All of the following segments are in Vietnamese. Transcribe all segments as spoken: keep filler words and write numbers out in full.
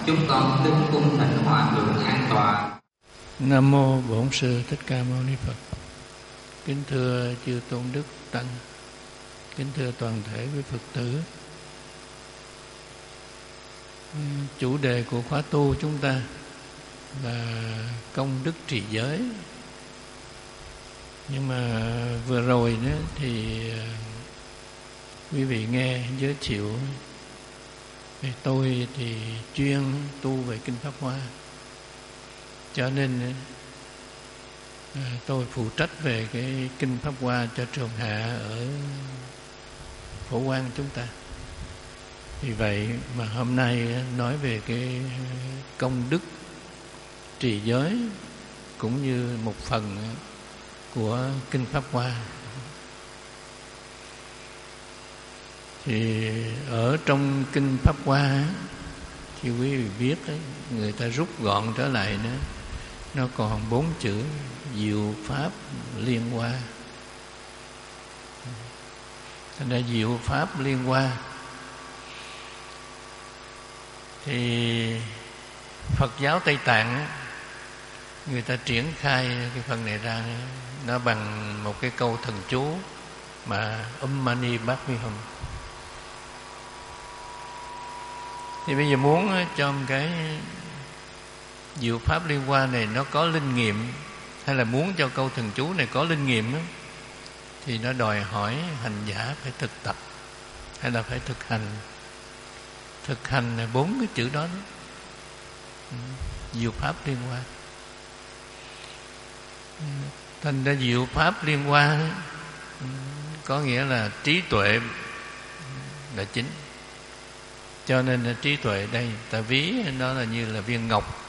Chúng con kính cung thỉnh Hòa Thượng an tọa. Nam mô Bổn Sư Thích Ca Mâu Ni Phật. Kính thưa chư tôn đức tăng, kính thưa toàn thể quý Phật tử. Chủ đề của khóa tu chúng ta là công đức trì giới. Nhưng mà vừa rồi nữa thì quý vị nghe giới thiệu về tôi thì chuyên tu về Kinh Pháp Hoa, cho nên tôi phụ trách về cái Kinh Pháp Hoa cho trường hạ ở Phổ Quang chúng ta. Vì vậy mà hôm nay nói về cái công đức trì giới cũng như một phần của Kinh Pháp Hoa. Thì ở trong Kinh Pháp Hoa thì quý vị biết ấy, người ta rút gọn trở lại nữa, nó còn bốn chữ diệu pháp liên hoa. Thành ra diệu pháp liên hoa thì Phật giáo Tây Tạng người ta triển khai cái phần này ra nó bằng một cái câu thần chú mà Om Mani Padme Hum. Thì bây giờ muốn trong cái diệu pháp liên hoa này nó có linh nghiệm, hay là muốn cho câu thần chú này có linh nghiệm đó, thì nó đòi hỏi hành giả phải thực tập hay là phải thực hành. Thực hành là bốn cái chữ đó, đó. Diệu pháp liên hoa. Thành ra diệu pháp liên hoa đó, có nghĩa là trí tuệ là chính. Cho nên là trí tuệ đây ta ví nó là như là viên ngọc,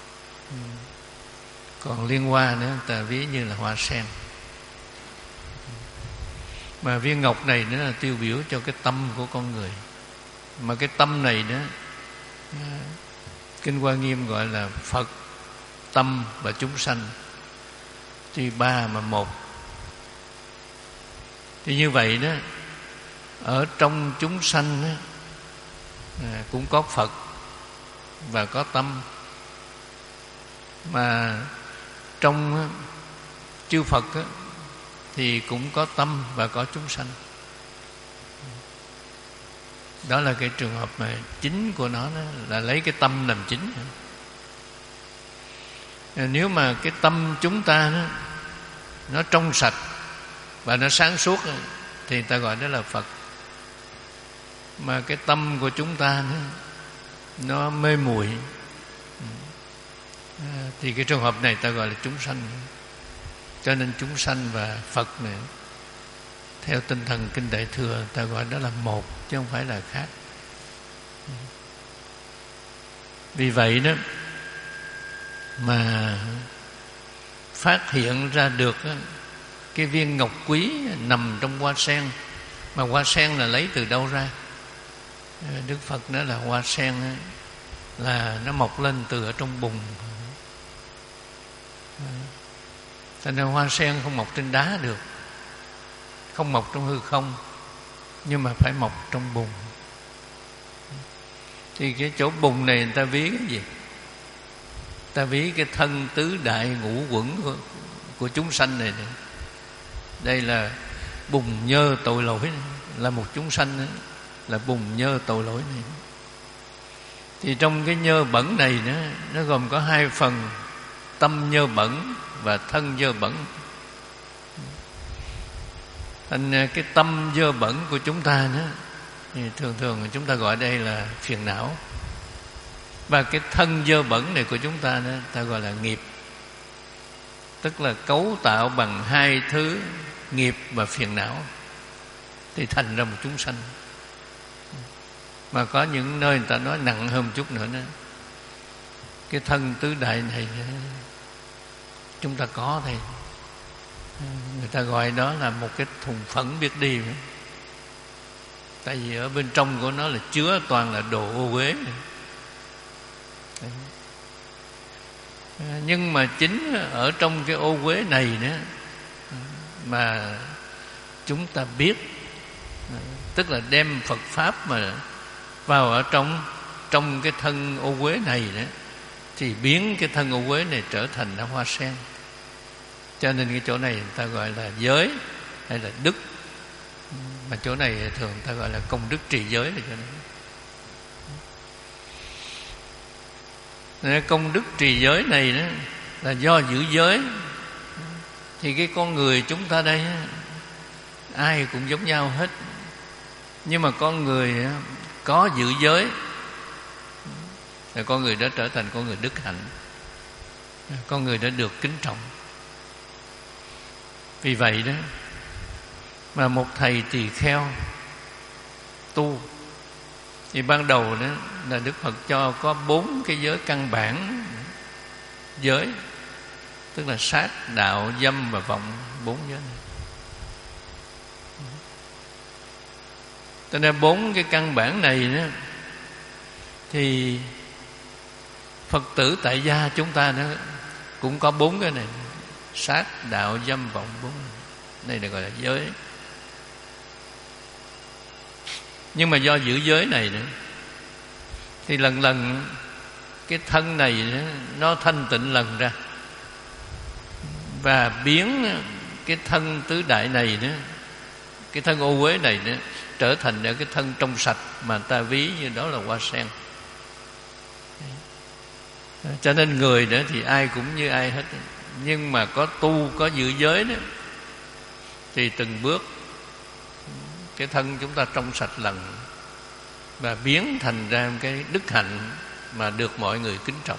còn liên hoa nữa ta ví như là hoa sen. Mà viên ngọc này nữa là tiêu biểu cho cái tâm của con người. Mà cái tâm này đó Kinh Hoa Nghiêm gọi là Phật, tâm và chúng sanh, tuy ba mà một. Thì như vậy đó, ở trong chúng sanh đó, à, cũng có Phật và có tâm. Mà trong chư Phật đó, thì cũng có tâm và có chúng sanh. Đó là cái trường hợp mà chính của nó, đó là lấy cái tâm làm chính. Nếu mà cái tâm chúng ta đó, nó trong sạch và nó sáng suốt thì ta gọi đó là Phật. Mà cái tâm của chúng ta đó, nó mê muội thì cái trường hợp này ta gọi là chúng sanh. Cho nên chúng sanh và Phật này, theo tinh thần Kinh Đại Thừa, ta gọi đó là một chứ không phải là khác. Vì vậy đó mà phát hiện ra được cái viên ngọc quý nằm trong hoa sen. Mà hoa sen là lấy từ đâu ra? Đức Phật nói là hoa sen là nó mọc lên từ ở trong bùn. Thành ra hoa sen không mọc trên đá được, không mọc trong hư không, nhưng mà phải mọc trong bùn. Thì cái chỗ bùn này người ta ví cái gì? Ta ví cái thân tứ đại ngũ quẩn của, của chúng sanh này, này. Đây là bùn nhơ tội lỗi này. Là một chúng sanh này, là bùn nhơ tội lỗi này. Thì trong cái nhơ bẩn này nó, nó gồm có hai phần: tâm nhơ bẩn và thân nhơ bẩn. Thành cái tâm dơ bẩn của chúng ta đó, thì thường thường chúng ta gọi đây là phiền não. Và cái thân dơ bẩn này của chúng ta đó, ta gọi là nghiệp. Tức là cấu tạo bằng hai thứ nghiệp và phiền não thì thành ra một chúng sanh. Mà có những nơi người ta nói nặng hơn một chút nữa đó, cái thân tứ đại này chúng ta có thầy, người ta gọi đó là một cái thùng phẫn biết đi. Tại vì ở bên trong của nó là chứa toàn là đồ ô uế. Nhưng mà chính ở trong cái ô uế này nữa mà chúng ta biết, tức là đem Phật Pháp mà vào ở trong trong cái thân ô uế này đó, thì biến cái thân ô uế này trở thành là hoa sen. Cho nên cái chỗ này người ta gọi là giới hay là đức, mà chỗ này thường người ta gọi là công đức trì giới là cho nên công đức trì giới này đó là do giữ giới. Thì cái con người chúng ta đây ai cũng giống nhau hết, nhưng mà con người có giữ giới là con người đã trở thành con người đức hạnh, con người đã được kính trọng. Vì vậy đó mà một thầy tỳ kheo tu thì ban đầu đó là Đức Phật cho có bốn cái giới căn bản giới, tức là sát, đạo, dâm và vọng, bốn giới này. Cho nên bốn cái căn bản này đó thì Phật tử tại gia chúng ta đó cũng có bốn cái này: sát, đạo, dâm, vọng, bốn này được gọi là giới. Nhưng mà do giữ giới này nữa thì lần lần cái thân này nữa, nó thanh tịnh lần ra, và biến cái thân tứ đại này nữa, cái thân ô uế này nữa, trở thành cái thân trong sạch mà ta ví như đó là hoa sen. Cho nên người nữa thì ai cũng như ai hết, nhưng mà có tu, có giữ giới đó thì từng bước cái thân chúng ta trong sạch lần và biến thành ra cái đức hạnh mà được mọi người kính trọng.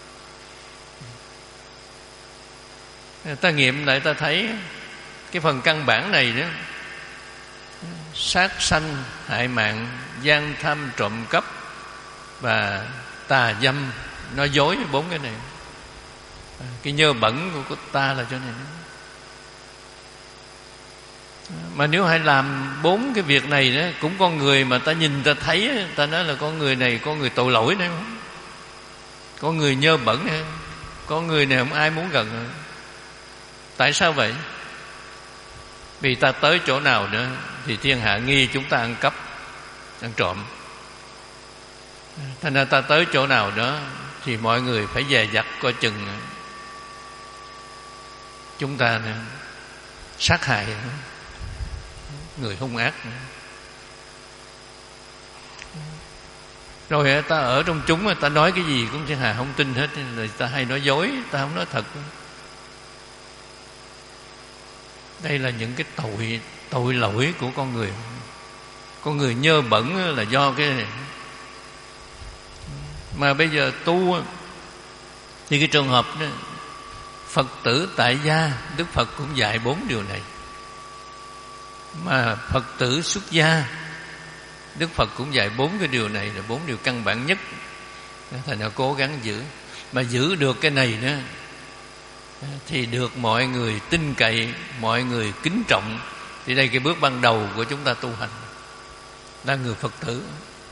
Ta nghiệm lại ta thấy cái phần căn bản này đó: sát sanh, hại mạng, gian tham, trộm cắp và tà dâm, nói dối, bốn cái này. Cái nhơ bẩn của, của ta là chỗ này. Mà nếu hay làm bốn cái việc này đó, cũng con người mà ta nhìn ta thấy, ta nói là con người này có người tội lỗi đấy, có người nhơ bẩn này, có người này không ai muốn gần. Tại sao vậy? Vì ta tới chỗ nào nữa thì thiên hạ nghi chúng ta ăn cắp, ăn trộm. Thành ra ta tới chỗ nào đó thì mọi người phải dè dặt coi chừng chúng ta sát hại người hung ác. Rồi ta ở trong chúng, ta nói cái gì cũng thiên hạ không tin hết, rồi ta hay nói dối, ta không nói thật. Đây là những cái tội tội lỗi của con người. Con người nhơ bẩn là do cái này. Mà bây giờ tu thì cái trường hợp đó, Phật tử tại gia, Đức Phật cũng dạy bốn điều này. Mà Phật tử xuất gia, Đức Phật cũng dạy bốn cái điều này, là bốn điều căn bản nhất. Thành ra cố gắng giữ. Mà giữ được cái này đó thì được mọi người tin cậy, mọi người kính trọng. Thì đây cái bước ban đầu của chúng ta tu hành là người Phật tử.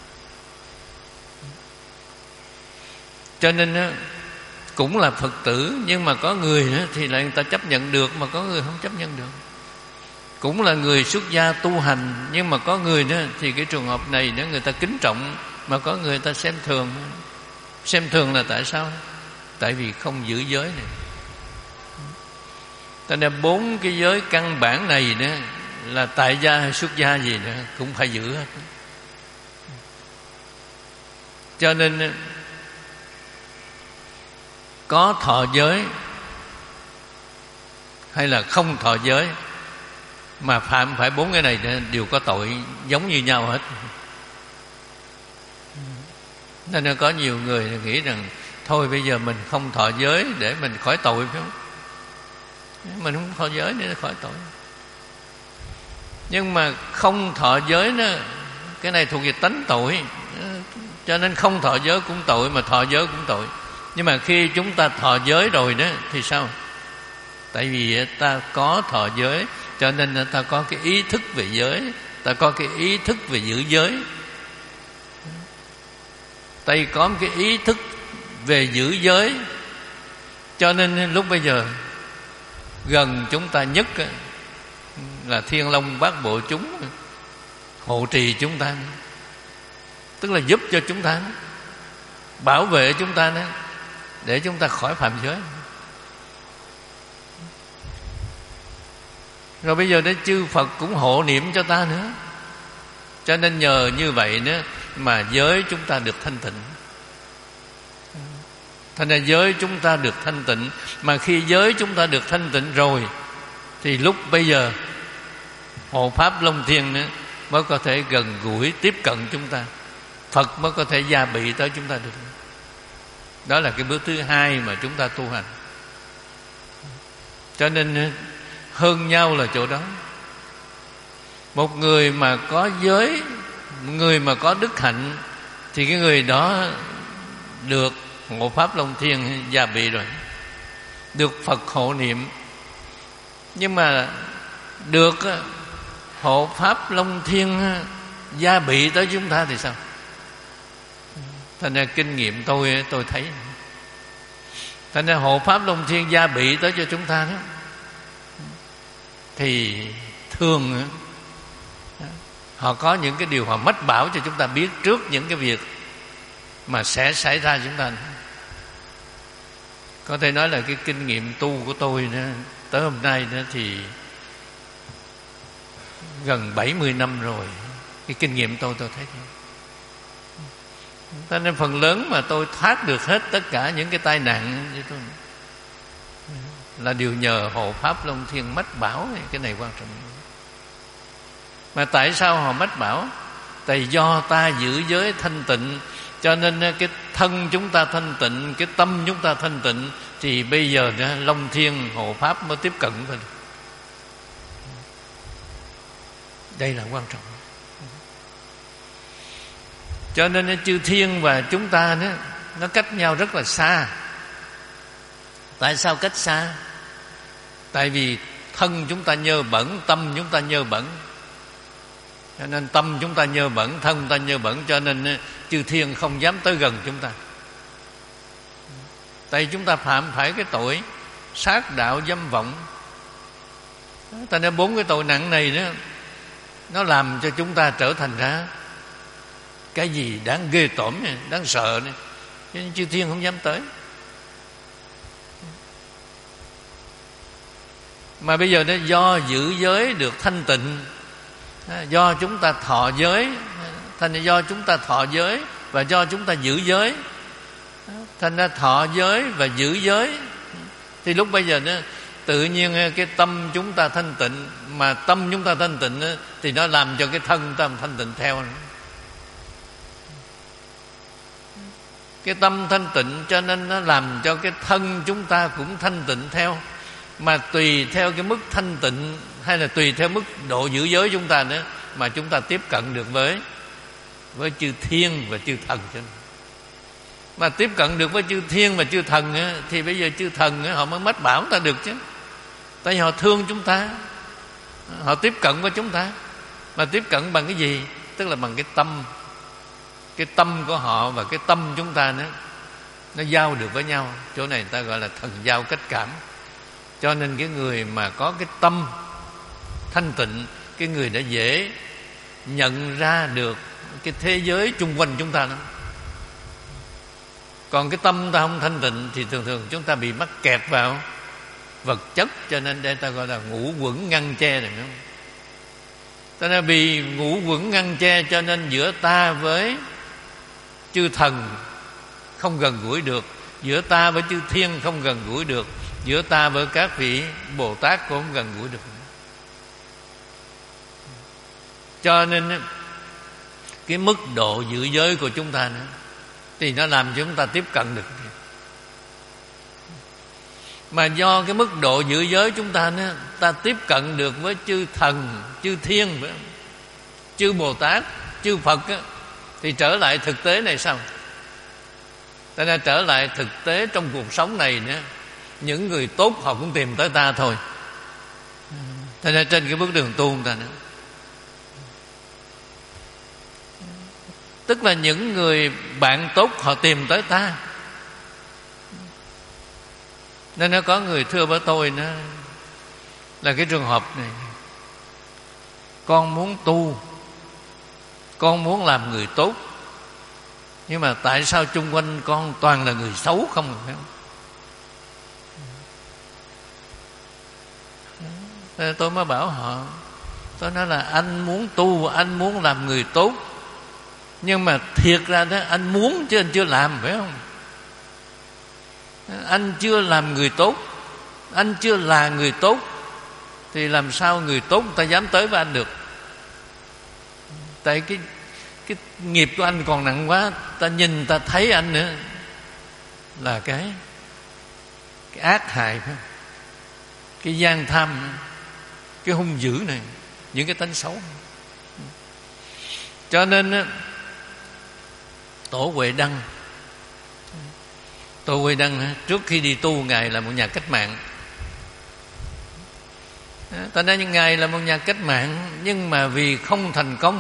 Cho nên cũng là Phật tử, nhưng mà có người thì lại người ta chấp nhận được, mà có người không chấp nhận được. Cũng là người xuất gia tu hành, nhưng mà có người đó thì cái trường hợp này đó người ta kính trọng, mà có người ta xem thường. Xem thường là tại sao? Tại vì không giữ giới này. Cho nên bốn cái giới căn bản này đó là tại gia hay xuất gia gì đó cũng phải giữ hết. Cho nên có thọ giới hay là không thọ giới mà phạm phải bốn cái này đều có tội giống như nhau hết. Nên có nhiều người nghĩ rằng thôi bây giờ mình không thọ giới để mình khỏi tội, phải không? Mình không thọ giới để khỏi tội. Nhưng mà không thọ giới đó, cái này thuộc về tánh tội, cho nên không thọ giới cũng tội, mà thọ giới cũng tội. Nhưng mà khi chúng ta thọ giới rồi đó thì sao? Tại vì ta có thọ giới, cho nên ta có cái ý thức về giới, ta có cái ý thức về giữ giới. Ta có một cái ý thức về giữ giới, cho nên lúc bây giờ gần chúng ta nhất là Thiên Long Bát Bộ chúng hộ trì chúng ta, tức là giúp cho chúng ta. bảo vệ chúng ta đó, để chúng ta khỏi phạm giới. Rồi bây giờ đó chư Phật cũng hộ niệm cho ta nữa. Cho nên nhờ như vậy nữa mà giới chúng ta được thanh tịnh. Thành ra giới chúng ta được thanh tịnh. Mà khi giới chúng ta được thanh tịnh rồi thì lúc bây giờ hộ pháp Long Thiên nữa mới có thể gần gũi tiếp cận chúng ta. Phật mới có thể gia bị tới chúng ta được. Đó là cái bước thứ hai mà chúng ta tu hành. Cho nên hơn nhau là chỗ đó. Một người mà có giới, người mà có đức hạnh, thì cái người đó được hộ pháp Long Thiên gia bị rồi, được Phật hộ niệm. Nhưng mà được hộ pháp Long Thiên gia bị tới chúng ta thì sao? Thành ra kinh nghiệm tôi tôi thấy, thành ra hộ pháp Long Thiên gia bị tới cho chúng ta đó, thì thường họ có những cái điều họ mách bảo cho chúng ta biết trước những cái việc mà sẽ xảy ra chúng ta. Có thể nói là cái kinh nghiệm tu của tôi đó, tới hôm nay đó thì gần bảy mươi năm rồi. Cái kinh nghiệm tôi tôi thấy thế. Cho nên phần lớn mà tôi thoát được hết tất cả những cái tai nạn với tôi là điều nhờ hộ pháp Long Thiên mách bảo. Cái này quan trọng. Mà tại sao họ mách bảo? Tại do ta giữ giới thanh tịnh, cho nên cái thân chúng ta thanh tịnh, cái tâm chúng ta thanh tịnh, thì bây giờ Long Thiên hộ pháp mới tiếp cận thôi. Đây là quan trọng. Cho nên chư thiên và chúng ta đó, nó cách nhau rất là xa. Tại sao cách xa? Tại vì thân chúng ta nhơ bẩn, tâm chúng ta nhơ bẩn. Cho nên tâm chúng ta nhơ bẩn, thân chúng ta nhơ bẩn, cho nên chư thiên không dám tới gần chúng ta. Tại vì chúng ta phạm phải cái tội sát đạo dâm vọng. Ta nói bốn cái tội nặng này đó, nó làm cho chúng ta trở thành ra cái gì đáng ghê tởm, đáng sợ này. Cho nên chư thiên không dám tới. Mà bây giờ nó do giữ giới được thanh tịnh, do chúng ta thọ giới, thành ra do chúng ta thọ giới và do chúng ta giữ giới, thành ra thọ giới và giữ giới, thì lúc bây giờ nó tự nhiên cái tâm chúng ta thanh tịnh. Mà tâm chúng ta thanh tịnh thì nó làm cho cái thân ta thanh tịnh theo. Cái tâm thanh tịnh cho nên nó làm cho cái thân chúng ta cũng thanh tịnh theo. Mà tùy theo cái mức thanh tịnh hay là tùy theo mức độ giữ giới chúng ta nữa mà chúng ta tiếp cận được với với chư thiên và chư thần. Mà tiếp cận được với chư thiên và chư thần á, thì bây giờ chư thần á, họ mới mách bảo ta được chứ. Tại vì họ thương chúng ta, họ tiếp cận với chúng ta. Mà tiếp cận bằng cái gì? Tức là bằng cái tâm. Cái tâm của họ và cái tâm chúng ta nữa, nó giao được với nhau. Chỗ này người ta gọi là thần giao cách cảm. Cho nên cái người mà có cái tâm thanh tịnh, cái người đã dễ nhận ra được cái thế giới chung quanh chúng ta lắm. Còn cái tâm ta không thanh tịnh thì thường thường chúng ta bị mắc kẹt vào vật chất. Cho nên đây ta gọi là ngũ quẩn ngăn che này, đúng không? Cho nên vì ngũ quẩn ngăn che cho nên giữa ta với chư thần không gần gũi được, giữa ta với chư thiên không gần gũi được, giữa ta với các vị Bồ Tát cũng không gần gũi được. Cho nên cái mức độ giữ giới của chúng ta nữa thì nó làm cho chúng ta tiếp cận được. Mà do cái mức độ giữ giới chúng ta nữa, ta tiếp cận được với chư thần, chư thiên, chư Bồ Tát, chư Phật á, thì trở lại thực tế này sao? Ta nên trở lại thực tế trong cuộc sống này nữa, những người tốt họ cũng tìm tới ta thôi. Thế nên trên cái bước đường tu của ta nữa, tức là những người bạn tốt họ tìm tới ta. Nên nó có người thưa với tôi nó là cái trường hợp này: con muốn tu, con muốn làm người tốt, Nhưng mà tại sao chung quanh con toàn là người xấu không, phải không? Tôi mới bảo họ, tôi nói là anh muốn tu, anh muốn làm người tốt, nhưng mà thiệt ra đó anh muốn chứ anh chưa làm, phải không? Anh chưa làm người tốt, anh chưa là người tốt, thì làm sao người tốt người ta dám tới với anh được? Tại cái cái nghiệp của anh còn nặng quá, ta nhìn ta thấy anh nữa là cái cái ác hại, phải không? Cái gian tham, cái hung dữ này, những cái tánh xấu. Cho nên Tổ Huệ Đăng Tổ Huệ Đăng trước khi đi tu, Ngài là một nhà cách mạng. Ta nói Ngài là một nhà cách mạng, nhưng mà vì không thành công,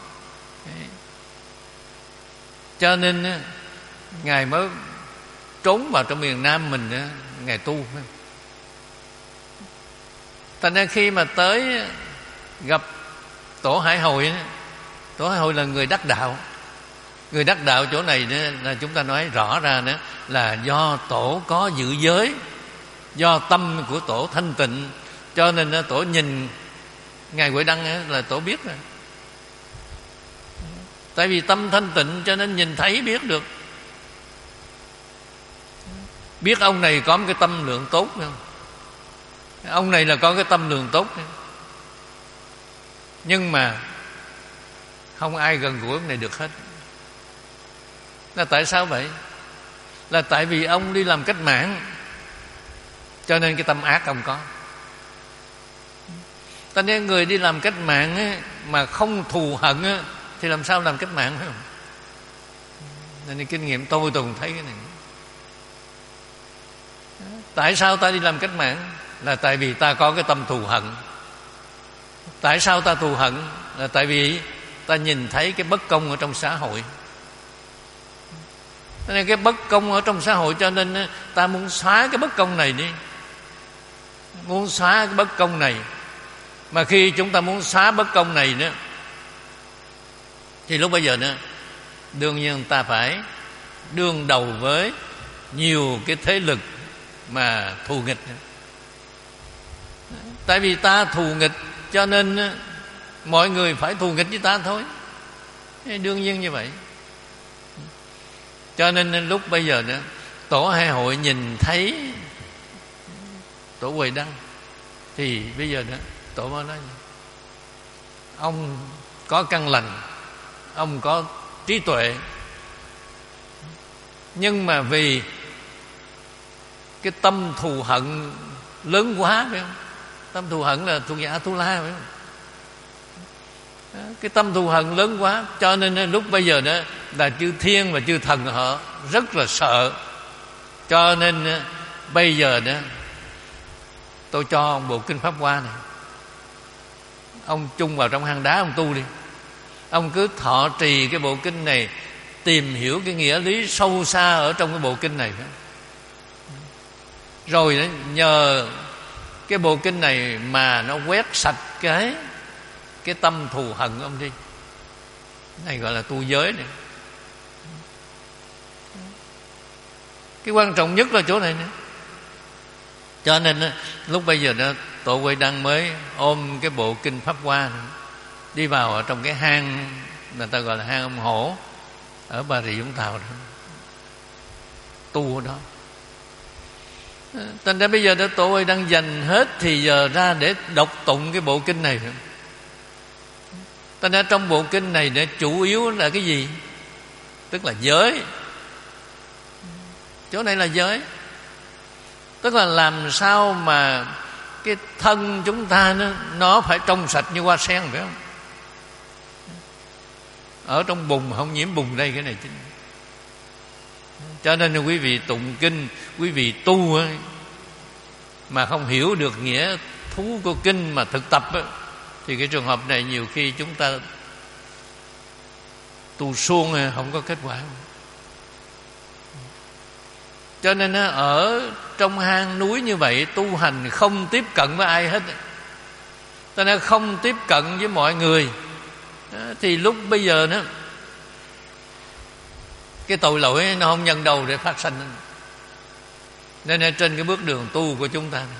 cho nên Ngài mới trốn vào trong miền Nam mình, Ngài tu. Thành ra khi mà tới gặp Tổ Hải Hội, Tổ Hải Hội là người đắc đạo. Người đắc đạo chỗ này là chúng ta nói rõ ra nữa là do Tổ có giữ giới, do tâm của Tổ thanh tịnh, cho nên Tổ nhìn Ngài Huệ Đăng là Tổ biết rồi. Tại vì tâm thanh tịnh cho nên nhìn thấy biết được. Biết ông này có một cái tâm lượng tốt không? Ông này là có cái tâm lượng tốt, nhưng mà không ai gần gũi ông này được hết. Là tại sao vậy? Là tại vì ông đi làm cách mạng, cho nên cái tâm ác ông có. Ta nên người đi làm cách mạng ấy, mà không thù hận ấy, thì làm sao làm cách mạng, phải không? Nên kinh nghiệm tôi tôi cũng thấy cái này. Tại sao ta đi làm cách mạng? Là tại vì ta có cái tâm thù hận. Tại sao ta thù hận? Là tại vì ta nhìn thấy cái bất công ở trong xã hội. Nên cái bất công ở trong xã hội, cho nên ta muốn xóa cái bất công này đi. Muốn xóa cái bất công này. Mà khi chúng ta muốn xóa bất công này nữa, thì lúc bây giờ nữa, đương nhiên ta phải đương đầu với nhiều cái thế lực mà thù nghịch. Tại vì ta thù nghịch, cho nên mọi người phải thù nghịch với ta thôi. Đương nhiên như vậy. Cho nên lúc bây giờ nữa, Tổ Hải Hội nhìn thấy Tổ Huệ Đăng, thì bây giờ nữa Tổ mới nói: ông có căn lành, ông có trí tuệ, nhưng mà vì cái tâm thù hận lớn quá, phải không? Tâm thù hận là thuộc về Atula, phải không? Cái tâm thù hận lớn quá, cho nên lúc bây giờ đó là chư thiên và chư thần họ rất là sợ. Cho nên bây giờ đó tôi cho ông bộ kinh Pháp Hoa này, ông chung vào trong hang đá ông tu đi. Ông cứ thọ trì cái bộ kinh này, tìm hiểu cái nghĩa lý sâu xa ở trong cái bộ kinh này. Rồi đó, nhờ cái bộ kinh này mà nó quét sạch cái cái tâm thù hận ông đi. Này gọi là tu giới này. Cái quan trọng nhất là chỗ này nữa. Cho nên lúc bây giờ đó, Tổ Huệ Đăng mới ôm cái bộ kinh Pháp Hoa này, đi vào ở trong cái hang người ta gọi là hang ông Hổ ở Bà Rịa Vũng Tàu đó, tu ở đó. Thành ra bây giờ đó Tổ Huệ Đăng dành hết thì giờ ra để đọc tụng cái bộ kinh này. Thành ra trong bộ kinh này để chủ yếu là cái gì? Tức là giới. Chỗ này là giới. Tức là làm sao mà cái thân chúng ta nó, nó phải trong sạch như hoa sen, phải không? Ở trong bùn không nhiễm bùn đây, cái này chính. Cho nên là quý vị tụng kinh, quý vị tu ấy, mà không hiểu được nghĩa thú của kinh mà thực tập ấy, thì cái trường hợp này nhiều khi chúng ta tu suông không có kết quả. Cho nên ở trong hang núi như vậy, tu hành không tiếp cận với ai hết, cho nên không tiếp cận với mọi người. Thì lúc bây giờ đó cái tội lỗi nó không nhân đâu để phát sanh. Nên trên cái bước đường tu của chúng ta,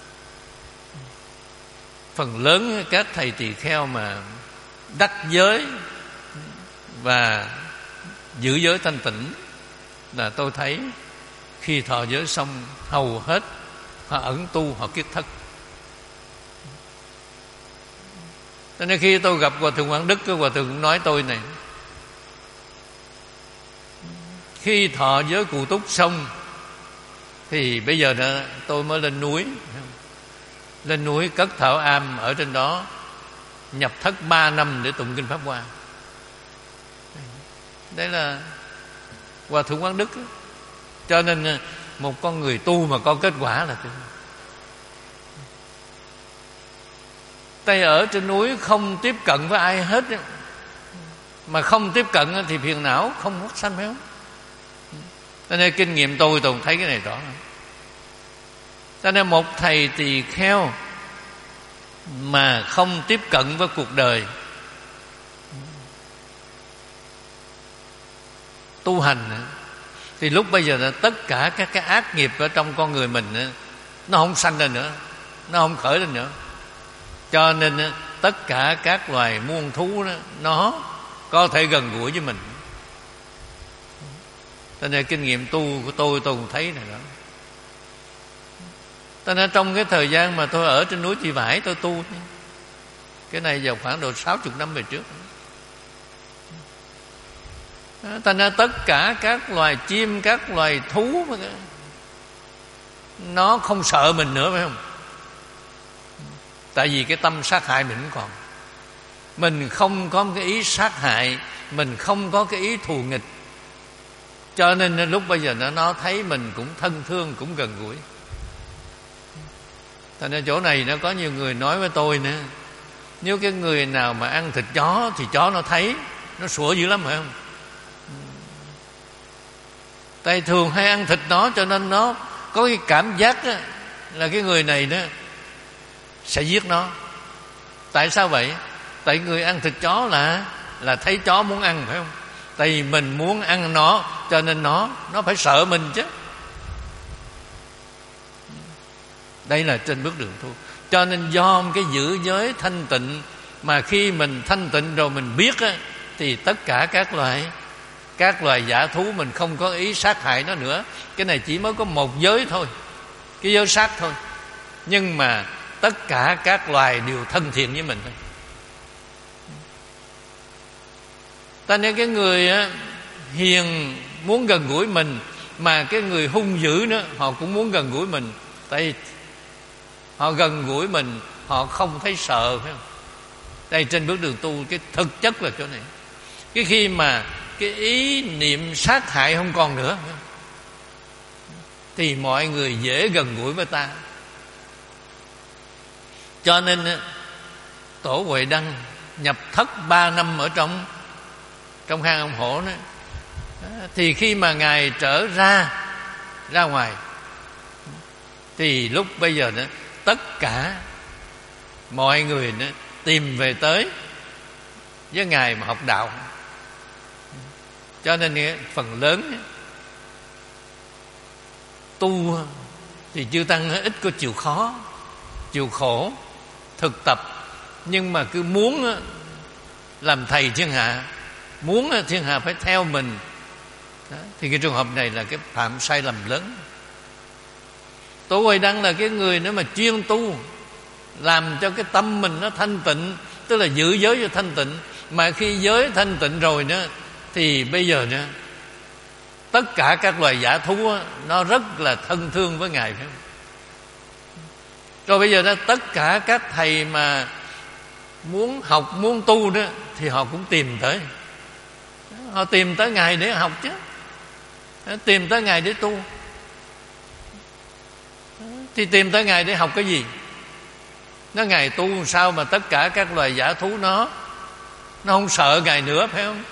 phần lớn các thầy tỳ kheo mà đắc giới và giữ giới thanh tịnh là tôi thấy khi thọ giới xong hầu hết họ ẩn tu, họ kiết thất. Cho nên khi tôi gặp Hòa Thượng Quảng Đức, Hòa Thượng cũng nói tôi này, khi thọ giới cụ túc xong thì bây giờ đó, tôi mới lên núi. Lên núi cất thảo am ở trên đó, nhập thất ba năm để tụng kinh Pháp Hoa. Đấy là Hòa Thượng Quán Đức. Cho nên một con người tu mà có kết quả là thế. Tay ở trên núi không tiếp cận với ai hết. Mà không tiếp cận thì phiền não không phát sanh, phải không? Cho nên kinh nghiệm tôi tôi thấy cái này rõ. Cho nên một thầy tỳ kheo mà không tiếp cận với cuộc đời, tu hành, thì lúc bây giờ là tất cả các cái ác nghiệp ở trong con người mình nó không sanh lên nữa, nó không khởi lên nữa. Cho nên tất cả các loài muôn thú đó, nó có thể gần gũi với mình. Cho nên kinh nghiệm tu của tôi tôi cũng thấy này đó. Cho nên trong cái thời gian mà tôi ở trên núi Chi Vải tôi tu, cái này vào khoảng độ sáu mươi năm về trước. Cho nên tất cả các loài chim, các loài thú nó không sợ mình nữa, phải không? Tại vì cái tâm sát hại mình cũng còn. Mình không có cái ý sát hại, mình không có cái ý thù nghịch. Cho nên lúc bây giờ nó, nó thấy mình cũng thân thương, cũng gần gũi. Cho nên chỗ này nó có nhiều người nói với tôi nữa, nếu cái người nào mà ăn thịt chó thì chó nó thấy, nó sủa dữ lắm, phải không? Tại thường hay ăn thịt nó, cho nên nó có cái cảm giác đó, là cái người này đó sẽ giết nó. Tại sao vậy? Tại người ăn thịt chó là là thấy chó muốn ăn, phải không? Tại vì mình muốn ăn nó, cho nên nó nó phải sợ mình chứ. Đây là trên bước đường tu. Cho nên do cái giữ giới thanh tịnh, mà khi mình thanh tịnh rồi mình biết á, thì tất cả các loài các loài dã thú mình không có ý sát hại nó nữa. Cái này chỉ mới có một giới thôi, cái giới sát thôi. Nhưng mà tất cả các loài đều thân thiện với mình thôi. Ta nên cái người á, hiền muốn gần gũi mình, mà cái người hung dữ nữa họ cũng muốn gần gũi mình. Tại họ gần gũi mình, họ không thấy sợ, phải không? Đây trên bước đường tu, cái thực chất là chỗ này. Cái khi mà cái ý niệm sát hại không còn nữa, thì mọi người dễ gần gũi với ta. Cho nên Tổ Huệ Đăng nhập thất ba năm ở trong trong hang ông Hổ đó, thì khi mà ngài trở ra ra ngoài, thì lúc bây giờ đó, tất cả mọi người đó tìm về tới với ngài mà học đạo. Cho nên phần lớn tu thì chư tăng ít có chịu khó, chịu khổ, thực tập, nhưng mà cứ muốn làm thầy thiên hạ, muốn thiên hạ phải theo mình đó, thì cái trường hợp này là cái phạm sai lầm lớn. Tổ Huệ Đăng là cái người nữa mà chuyên tu, làm cho cái tâm mình nó thanh tịnh, tức là giữ giới cho thanh tịnh. Mà khi giới thanh tịnh rồi nữa, thì bây giờ nữa tất cả các loài dã thú đó, nó rất là thân thương với ngài, phải không? Rồi bây giờ đó tất cả các thầy mà muốn học, muốn tu đó, thì họ cũng tìm tới. Họ tìm tới ngài để học chứ, tìm tới ngài để tu. Thì tìm tới ngài để học cái gì? Nó ngài tu sao mà tất cả các loài dã thú nó nó không sợ ngài nữa, phải không?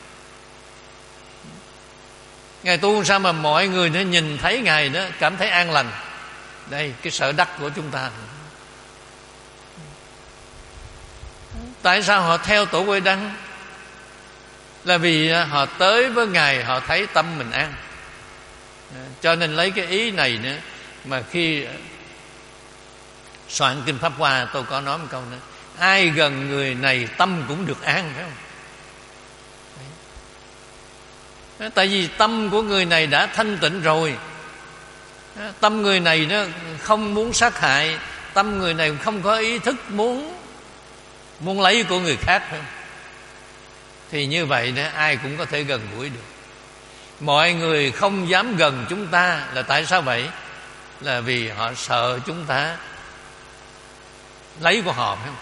Ngài tu sao mà mọi người nó nhìn thấy ngài đó cảm thấy an lành. Đây cái sở đắc của chúng ta. Tại sao họ theo Tổ Huệ Đăng? Là vì họ tới với Ngài, họ thấy tâm mình an. Cho nên lấy cái ý này nữa mà khi soạn Kinh Pháp Hoa tôi có nói một câu nữa: ai gần người này tâm cũng được an, phải không? Đấy. Tại vì tâm của người này đã thanh tịnh rồi. Tâm người này nó không muốn sát hại, tâm người này không có ý thức muốn muốn lấy của người khác, phải không? Thì như vậy đó, ai cũng có thể gần gũi được. Mọi người không dám gần chúng ta là tại sao vậy? Là vì họ sợ chúng ta lấy của họ, phải không?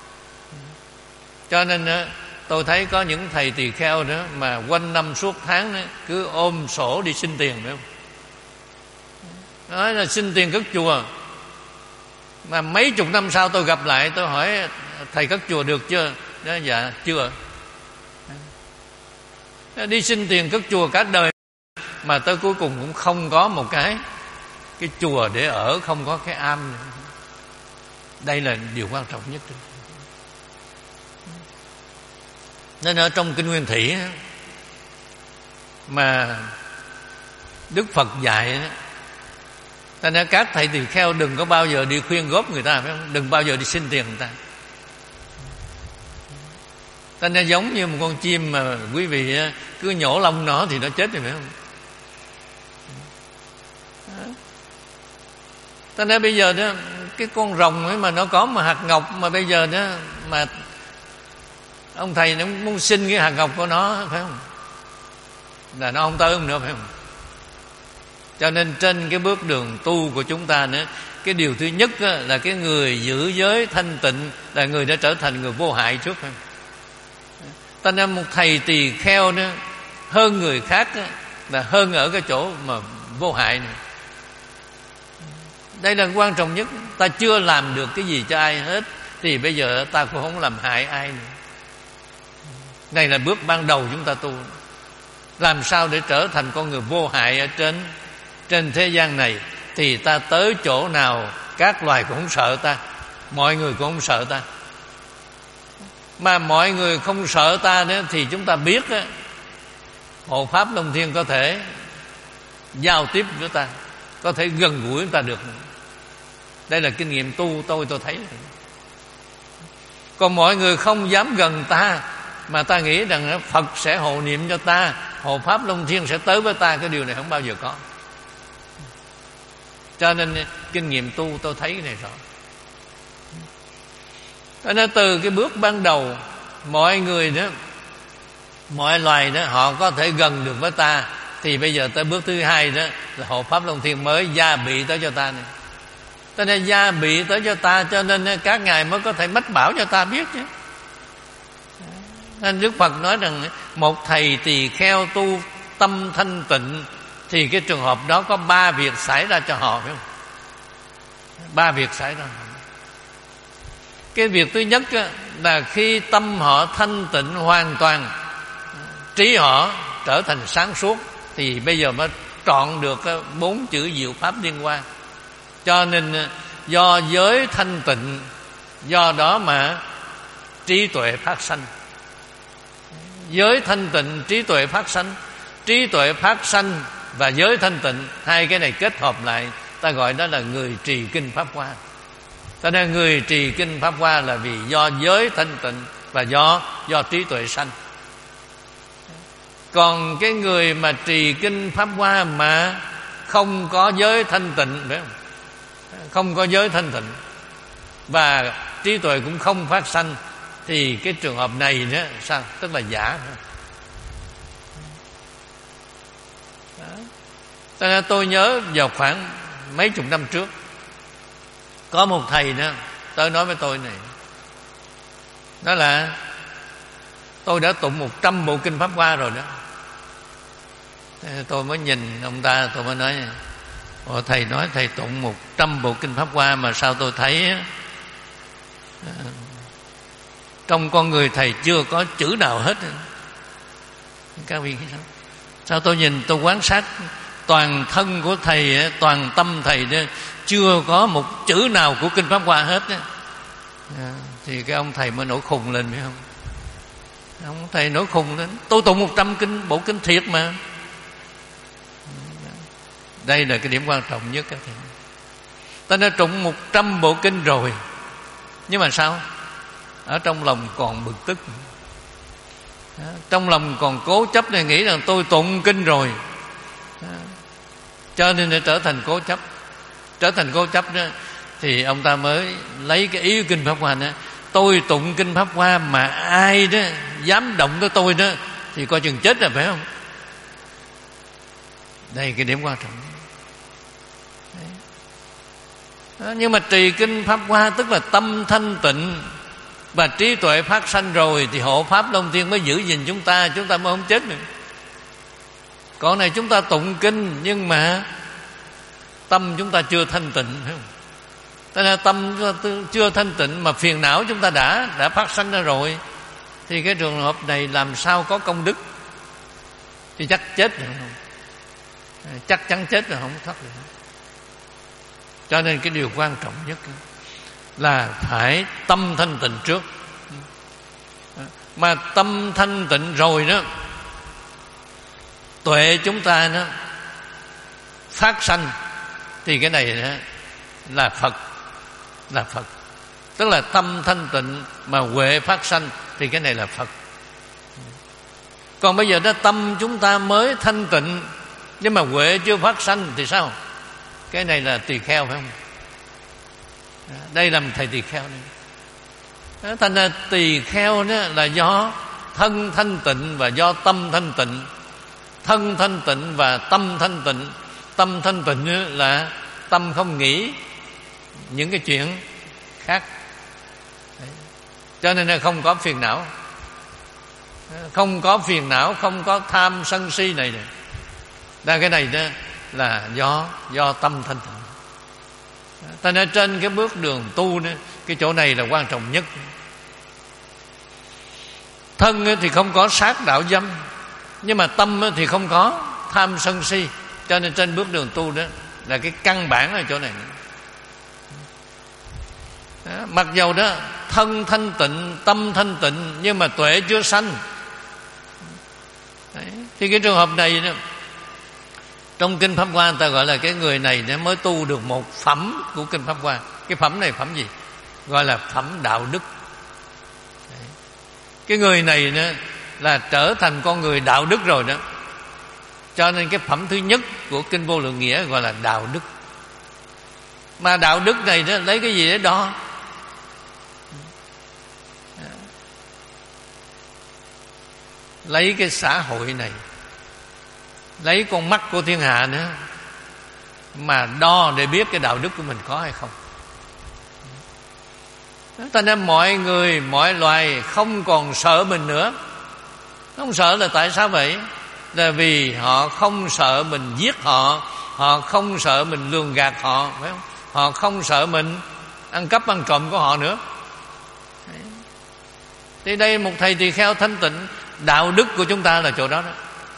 Cho nên đó, tôi thấy có những thầy tỳ kheo đó mà quanh năm suốt tháng đó, cứ ôm sổ đi xin tiền, phải không? Nói là xin tiền cất chùa. Mà mấy chục năm sau tôi gặp lại, tôi hỏi thầy cất chùa được chưa? Đó, dạ chưa. Đi xin tiền cất chùa cả đời mà tới cuối cùng cũng không có một cái cái chùa để ở, không có cái am nữa. Đây là điều quan trọng nhất. Nên ở trong Kinh Nguyên Thủy mà Đức Phật dạy, ta nói các thầy tỳ kheo đừng có bao giờ đi khuyên góp người ta, phải không? Đừng bao giờ đi xin tiền người ta. Ta nói giống như một con chim mà quý vị cứ nhổ lông nó thì nó chết rồi, phải không? Ta nói bây giờ đó, cái con rồng ấy mà nó có mà hạt ngọc, mà bây giờ đó mà ông thầy nó muốn xin cái hạt ngọc của nó, phải không? Là nó không tới nữa, phải không? Cho nên trên cái bước đường tu của chúng ta nữa, cái điều thứ nhất là cái người giữ giới thanh tịnh là người đã trở thành người vô hại trước, phải không? Ta nên một thầy tỳ kheo đó hơn người khác đó, là hơn ở cái chỗ mà vô hại này. Đây là quan trọng nhất. Ta chưa làm được cái gì cho ai hết thì bây giờ ta cũng không làm hại ai nữa. Đây là bước ban đầu chúng ta tu. Làm sao để trở thành con người vô hại ở trên trên thế gian này, thì ta tới chỗ nào các loài cũng không sợ ta, mọi người cũng không sợ ta. Mà mọi người không sợ ta đó, thì chúng ta biết đó, Hộ Pháp Long Thiên có thể giao tiếp với ta, có thể gần gũi chúng ta được. Đây là kinh nghiệm tu tôi tôi thấy. Còn mọi người không dám gần ta, mà ta nghĩ rằng Phật sẽ hộ niệm cho ta, Hộ Pháp Long Thiên sẽ tới với ta, cái điều này không bao giờ có. Cho nên kinh nghiệm tu tôi thấy cái này rõ. Cho nên từ cái bước ban đầu, mọi người đó, mọi loài đó, họ có thể gần được với ta, thì bây giờ tới bước thứ hai đó là Hộ Pháp Long Thiên mới gia bị tới cho ta này. Cho nên gia bị tới cho ta, cho nên các ngài mới có thể mách bảo cho ta biết chứ. Nên Đức Phật nói rằng một thầy tỳ kheo tu tâm thanh tịnh, thì cái trường hợp đó có ba việc xảy ra cho họ, phải không? Ba việc xảy ra. Cái việc thứ nhất là khi tâm họ thanh tịnh hoàn toàn, trí họ trở thành sáng suốt, thì bây giờ mới trọn được bốn chữ diệu pháp liên quan. Cho nên do giới thanh tịnh, do đó mà trí tuệ phát sanh. Giới thanh tịnh, trí tuệ phát sanh. Trí tuệ phát sanh và giới thanh tịnh, hai cái này kết hợp lại, ta gọi đó là người trì kinh Pháp Hoa. Cho nên người trì kinh Pháp Hoa là vì do giới thanh tịnh và do do trí tuệ sanh. Còn cái người mà trì kinh Pháp Hoa mà không có giới thanh tịnh, phải không? Không có giới thanh tịnh và trí tuệ cũng không phát sanh, thì cái trường hợp này nữa sao? Tức là giả. Cho nên tôi nhớ vào khoảng mấy chục năm trước, có một thầy đó tới nói với tôi này, đó là tôi đã tụng một trăm bộ kinh Pháp Hoa rồi đó. Tôi mới nhìn ông ta, tôi mới nói, Ồ, thầy nói thầy tụng một trăm bộ kinh Pháp Hoa mà sao tôi thấy trong con người thầy chưa có chữ nào hết. Các vị sao? Sao tôi nhìn, tôi quan sát toàn thân của thầy, toàn tâm thầy đó, chưa có một chữ nào của kinh Pháp Hoa hết. À, thì cái ông thầy mới nổi khùng lên, phải không? Không, thầy nói khùng đó. Tôi tụng một trăm kinh bộ kinh thiệt mà. Đây là cái điểm quan trọng nhất các thầy. Ta đã tụng một trăm bộ kinh rồi, nhưng mà sao? Ở trong lòng còn bực tức, trong lòng còn cố chấp để nghĩ rằng tôi tụng kinh rồi, cho nên để trở thành cố chấp. Trở thành cố chấp đó thì ông ta mới lấy cái ý kinh Pháp Hoa đó. Tôi tụng kinh Pháp Hoa mà ai đó dám động tới tôi đó thì coi chừng chết rồi, phải không? Đây cái điểm quan trọng. Đó, nhưng mà trì kinh Pháp Hoa tức là tâm thanh tịnh và trí tuệ phát sanh rồi thì hộ pháp Long Thiên mới giữ gìn chúng ta, chúng ta mới không chết nữa. Còn này chúng ta tụng kinh nhưng mà tâm chúng ta chưa thanh tịnh, phải không? Tức là tâm chưa thanh tịnh mà phiền não chúng ta đã đã phát sanh ra rồi, thì cái trường hợp này làm sao có công đức? Thì chắc chết rồi, không? Chắc chắn chết rồi, không thoát được. Cho nên cái điều quan trọng nhất là phải tâm thanh tịnh trước. Mà tâm thanh tịnh rồi đó, tuệ chúng ta nó phát sanh, thì cái này đó là Phật. Là Phật. Tức là tâm thanh tịnh mà huệ phát sanh, thì cái này là Phật. Còn bây giờ đó tâm chúng ta mới thanh tịnh nhưng mà huệ chưa phát sanh thì sao? Cái này là tỳ kheo, phải không? Đây là một thầy tỳ kheo này. Thành ra tỳ kheo đó là do thân thanh tịnh và do tâm thanh tịnh. Thân thanh tịnh và tâm thanh tịnh. Tâm thanh tịnh là tâm không nghĩ những cái chuyện khác. Đấy. Cho nên là không có phiền não. Không có phiền não, không có tham sân si này này. Đó, cái này đó là do do tâm thanh tịnh. Thành ra trên cái bước đường tu đó, cái chỗ này là quan trọng nhất. Thân thì không có sát đạo dâm, nhưng mà tâm thì không có tham sân si. Cho nên trên bước đường tu đó là cái căn bản ở chỗ này. Đó, mặc dầu đó thân thanh tịnh, tâm thanh tịnh, nhưng mà tuệ chưa sanh. Đấy. Thì cái trường hợp này đó, trong kinh Pháp Hoa người ta gọi là cái người này nó mới tu được một phẩm của kinh Pháp Hoa. Cái phẩm này phẩm gì? Gọi là phẩm đạo đức. Đấy. Cái người này đó là trở thành con người đạo đức rồi đó. Cho nên cái phẩm thứ nhất của kinh Vô Lượng Nghĩa gọi là đạo đức. Mà đạo đức này đó lấy cái gì để đo? Lấy cái xã hội này, lấy con mắt của thiên hạ nữa mà đo để biết cái đạo đức của mình có hay không. Cho nên mọi người, mọi loài không còn sợ mình nữa. Không sợ là tại sao vậy? Là vì họ không sợ mình giết họ, họ không sợ mình lường gạt họ, phải không? Họ không sợ mình ăn cắp ăn trộm của họ nữa. Đấy. Thì đây một thầy tỳ kheo thanh tịnh. Đạo đức của chúng ta là chỗ đó đó.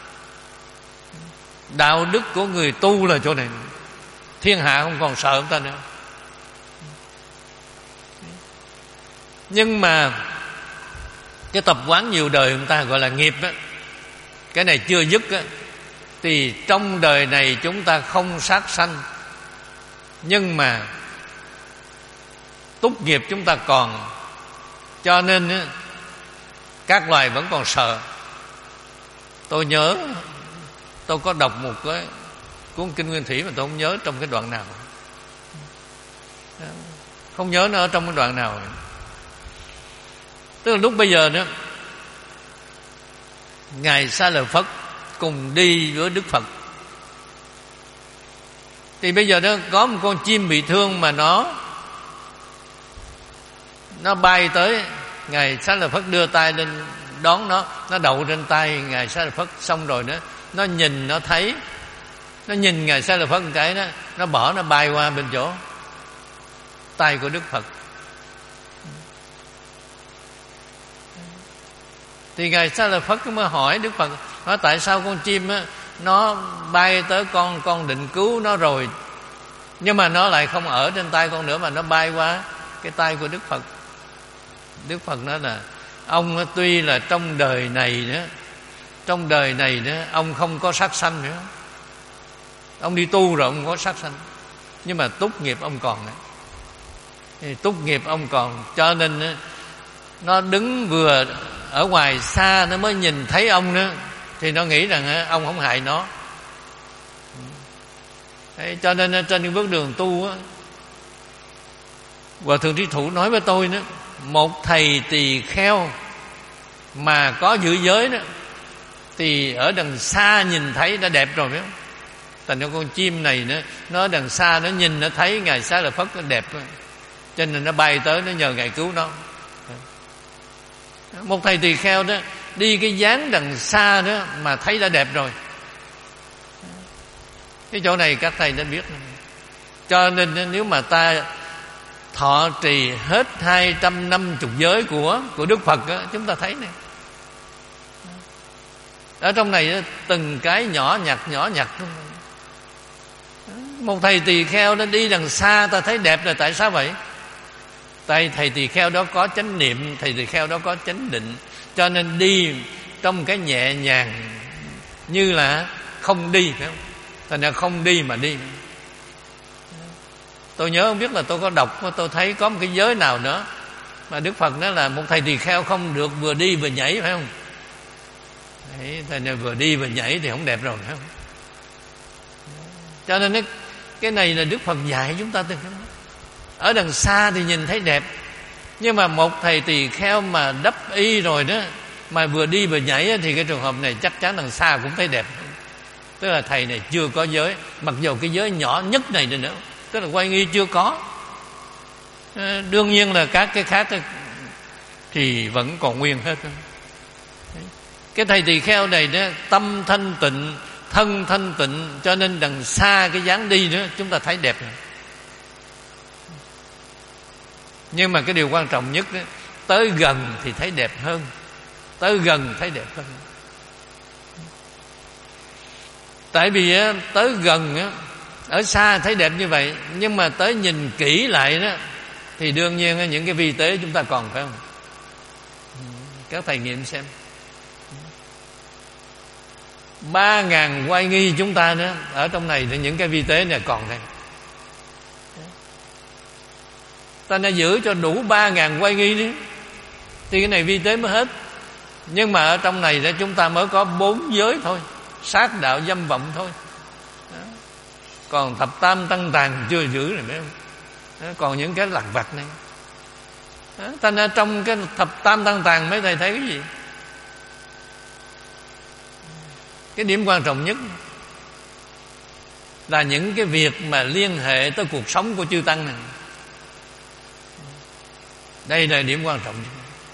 Đạo đức của người tu là chỗ này. Thiên hạ không còn sợ chúng ta nữa. Nhưng mà cái tập quán nhiều đời chúng ta gọi là nghiệp á, cái này chưa dứt á, thì trong đời này chúng ta không sát sanh, nhưng mà túc nghiệp chúng ta còn. Cho nên á, các loài vẫn còn sợ. Tôi nhớ tôi có đọc một cái cuốn kinh Nguyên Thủy mà tôi không nhớ trong cái đoạn nào. Không nhớ nó ở trong cái đoạn nào. Tức là lúc bây giờ đó, Ngài Xá Lợi Phất cùng đi với Đức Phật. Thì bây giờ đó có một con chim bị thương mà nó Nó bay tới, Ngài Xá Lợi Phất đưa tay lên đón nó. Nó đậu trên tay Ngài Xá Lợi Phất. Xong rồi đó, nó nhìn, nó thấy, nó nhìn Ngài Xá Lợi Phất một cái đó, nó bỏ, nó bay qua bên chỗ tay của Đức Phật. Thì Ngài Xá Lợi Phất mới hỏi Đức Phật, nói tại sao con chim á, nó bay tới con, con định cứu nó rồi, nhưng mà nó lại không ở trên tay con nữa, mà nó bay qua cái tay của Đức Phật. Đức Phật nói là ông tuy là trong đời này nữa, trong đời này nữa ông không có sát sanh nữa, ông đi tu rồi ông không có sát sanh, nhưng mà túc nghiệp ông còn nữa. Thì túc nghiệp ông còn, cho nên nó đứng vừa ở ngoài xa nó mới nhìn thấy ông nữa, thì nó nghĩ rằng ông không hại nó. Thế cho nên trên cái bước đường tu á, Hòa Thượng Trí Thủ nói với tôi nữa, một thầy tỳ kheo mà có giữ giới đó thì ở đằng xa nhìn thấy đã đẹp rồi, phải không? Thành ra con chim này nữa, nó ở đằng xa nó nhìn nó thấy Ngài Xá Lợi Phất nó đẹp, cho nên nó bay tới nó nhờ Ngài cứu nó. Một thầy tỳ kheo đó đi cái dáng đằng xa đó mà thấy đã đẹp rồi. Cái chỗ này các thầy nên biết. Cho nên nếu mà ta thọ trì hết hai trăm năm mươi giới của của Đức Phật đó, chúng ta thấy này, ở trong này từng cái nhỏ nhặt nhỏ nhặt. Một thầy tỳ kheo nó đi đằng xa ta thấy đẹp là tại sao vậy? Tại thầy tỳ kheo đó có chánh niệm, thầy tỳ kheo đó có chánh định, cho nên đi trong cái nhẹ nhàng như là không đi, phải không? Thành ra không đi mà đi. Tôi nhớ không biết là tôi có đọc, tôi thấy có một cái giới nào nữa mà Đức Phật nói là một thầy tỳ kheo không được vừa đi vừa nhảy, phải không? Đấy, thành ra vừa đi vừa nhảy thì không đẹp rồi, phải không? Cho nên cái này là Đức Phật dạy chúng ta từ ở đằng xa thì nhìn thấy đẹp, nhưng mà một thầy tỳ kheo mà đắp y rồi đó mà vừa đi vừa nhảy thì cái trường hợp này chắc chắn đằng xa cũng thấy đẹp. Tức là thầy này chưa có giới, mặc dù cái giới nhỏ nhất này nữa, tức là quay nghi chưa có. Đương nhiên là các cái khác thì vẫn còn nguyên hết. Cái thầy tỳ kheo này đó tâm thanh tịnh, thân thanh tịnh, cho nên đằng xa cái dáng đi nữa chúng ta thấy đẹp. Nhưng mà cái điều quan trọng nhất đó, tới gần thì thấy đẹp hơn, tới gần thấy đẹp hơn. Tại vì á, tới gần á, ở xa thấy đẹp như vậy, nhưng mà tới nhìn kỹ lại đó thì đương nhiên á, những cái vi tế chúng ta còn, phải không? Các thầy nghiệm xem, ba ngàn oai nghi chúng ta đó ở trong này thì những cái vi tế này còn đây. Ta đã giữ cho đủ ba ngàn oai nghi đi thì cái này vi tế mới hết. Nhưng mà ở trong này đó chúng ta mới có bốn giới thôi, sát đạo dâm vọng thôi. Đó. Còn thập tam tăng tàn chưa giữ này, phải không? Đó. Còn những cái lặt vặt này. Đó. Thành ra trong cái thập tam tăng tàn mấy thầy thấy cái gì? Cái điểm quan trọng nhất là những cái việc mà liên hệ tới cuộc sống của chư tăng này. Đây là điểm quan trọng nhất.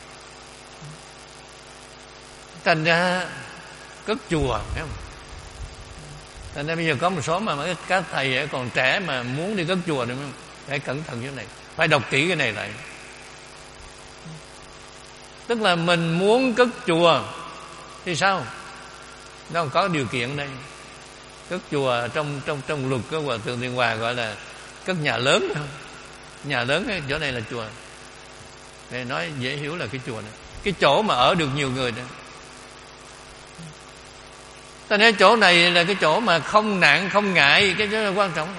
Thành ra cất chùa, phải không? Thành ra bây giờ có một số mà các thầy còn trẻ mà muốn đi cất chùa thì phải cẩn thận như này, phải đọc kỹ cái này lại. Tức là mình muốn cất chùa thì sao? Nó có điều kiện đây. Cất chùa trong trong trong luật của Hòa Thượng Thiện Hòa gọi là cất nhà lớn, không? Nhà lớn cái chỗ này là chùa. Để nói dễ hiểu là cái chùa này, cái chỗ mà ở được nhiều người đó. Ta nói chỗ này là cái chỗ mà không nạn không ngại, cái đó là quan trọng.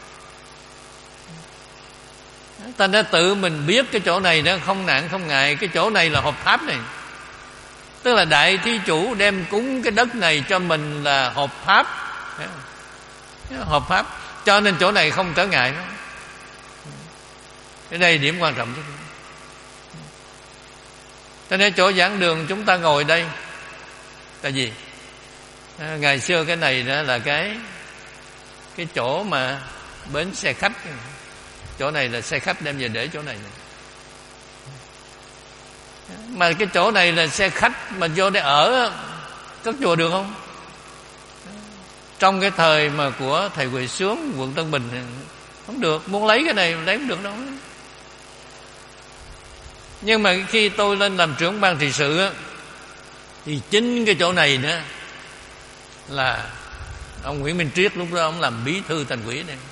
Ta nói tự mình biết cái chỗ này đó không nạn không ngại, cái chỗ này là hộp tháp này. Tức là đại thí chủ đem cúng cái đất này cho mình là hộp tháp, hộp tháp, cho nên chỗ này không trở ngại đó. Cái đây điểm quan trọng nhất. Cho nên chỗ giảng đường chúng ta ngồi đây là gì? À, ngày xưa cái này đó là cái cái chỗ mà bến xe khách. Chỗ này là xe khách đem về để chỗ này, này. Mà cái chỗ này là xe khách mà vô để ở, cất chùa được không? Trong cái thời mà của thầy Huệ Sướng quận Tân Bình không được, muốn lấy cái này lấy không được đâu. Nhưng mà khi tôi lên làm trưởng ban trị sự thì chính cái chỗ này nữa là ông Nguyễn Minh Triết, lúc đó ông làm bí thư thành ủy này,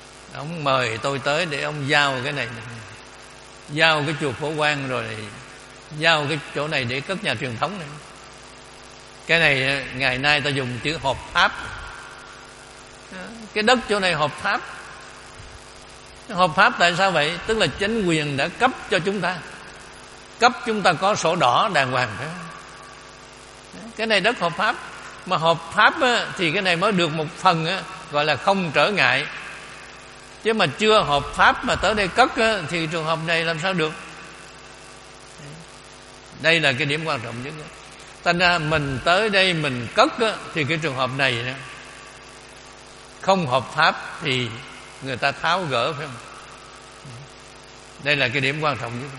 ông mời tôi tới để ông giao cái này, giao cái chùa Phổ Quang rồi giao cái chỗ này để cất nhà truyền thống này. Cái này ngày nay ta dùng chữ hợp pháp. Cái đất chỗ này hợp pháp. Hợp pháp tại sao vậy? Tức là chính quyền đã cấp cho chúng ta, cấp chúng ta có sổ đỏ đàng hoàng. Cái này đất hợp pháp. Mà hợp pháp á, thì cái này mới được một phần á, gọi là không trở ngại. Chứ mà chưa hợp pháp mà tới đây cất á, thì trường hợp này làm sao được? Đây là cái điểm quan trọng nhất. Thành ra mình tới đây mình cất á, thì cái trường hợp này đó, không hợp pháp thì người ta tháo gỡ, phải không? Đây là cái điểm quan trọng nhất.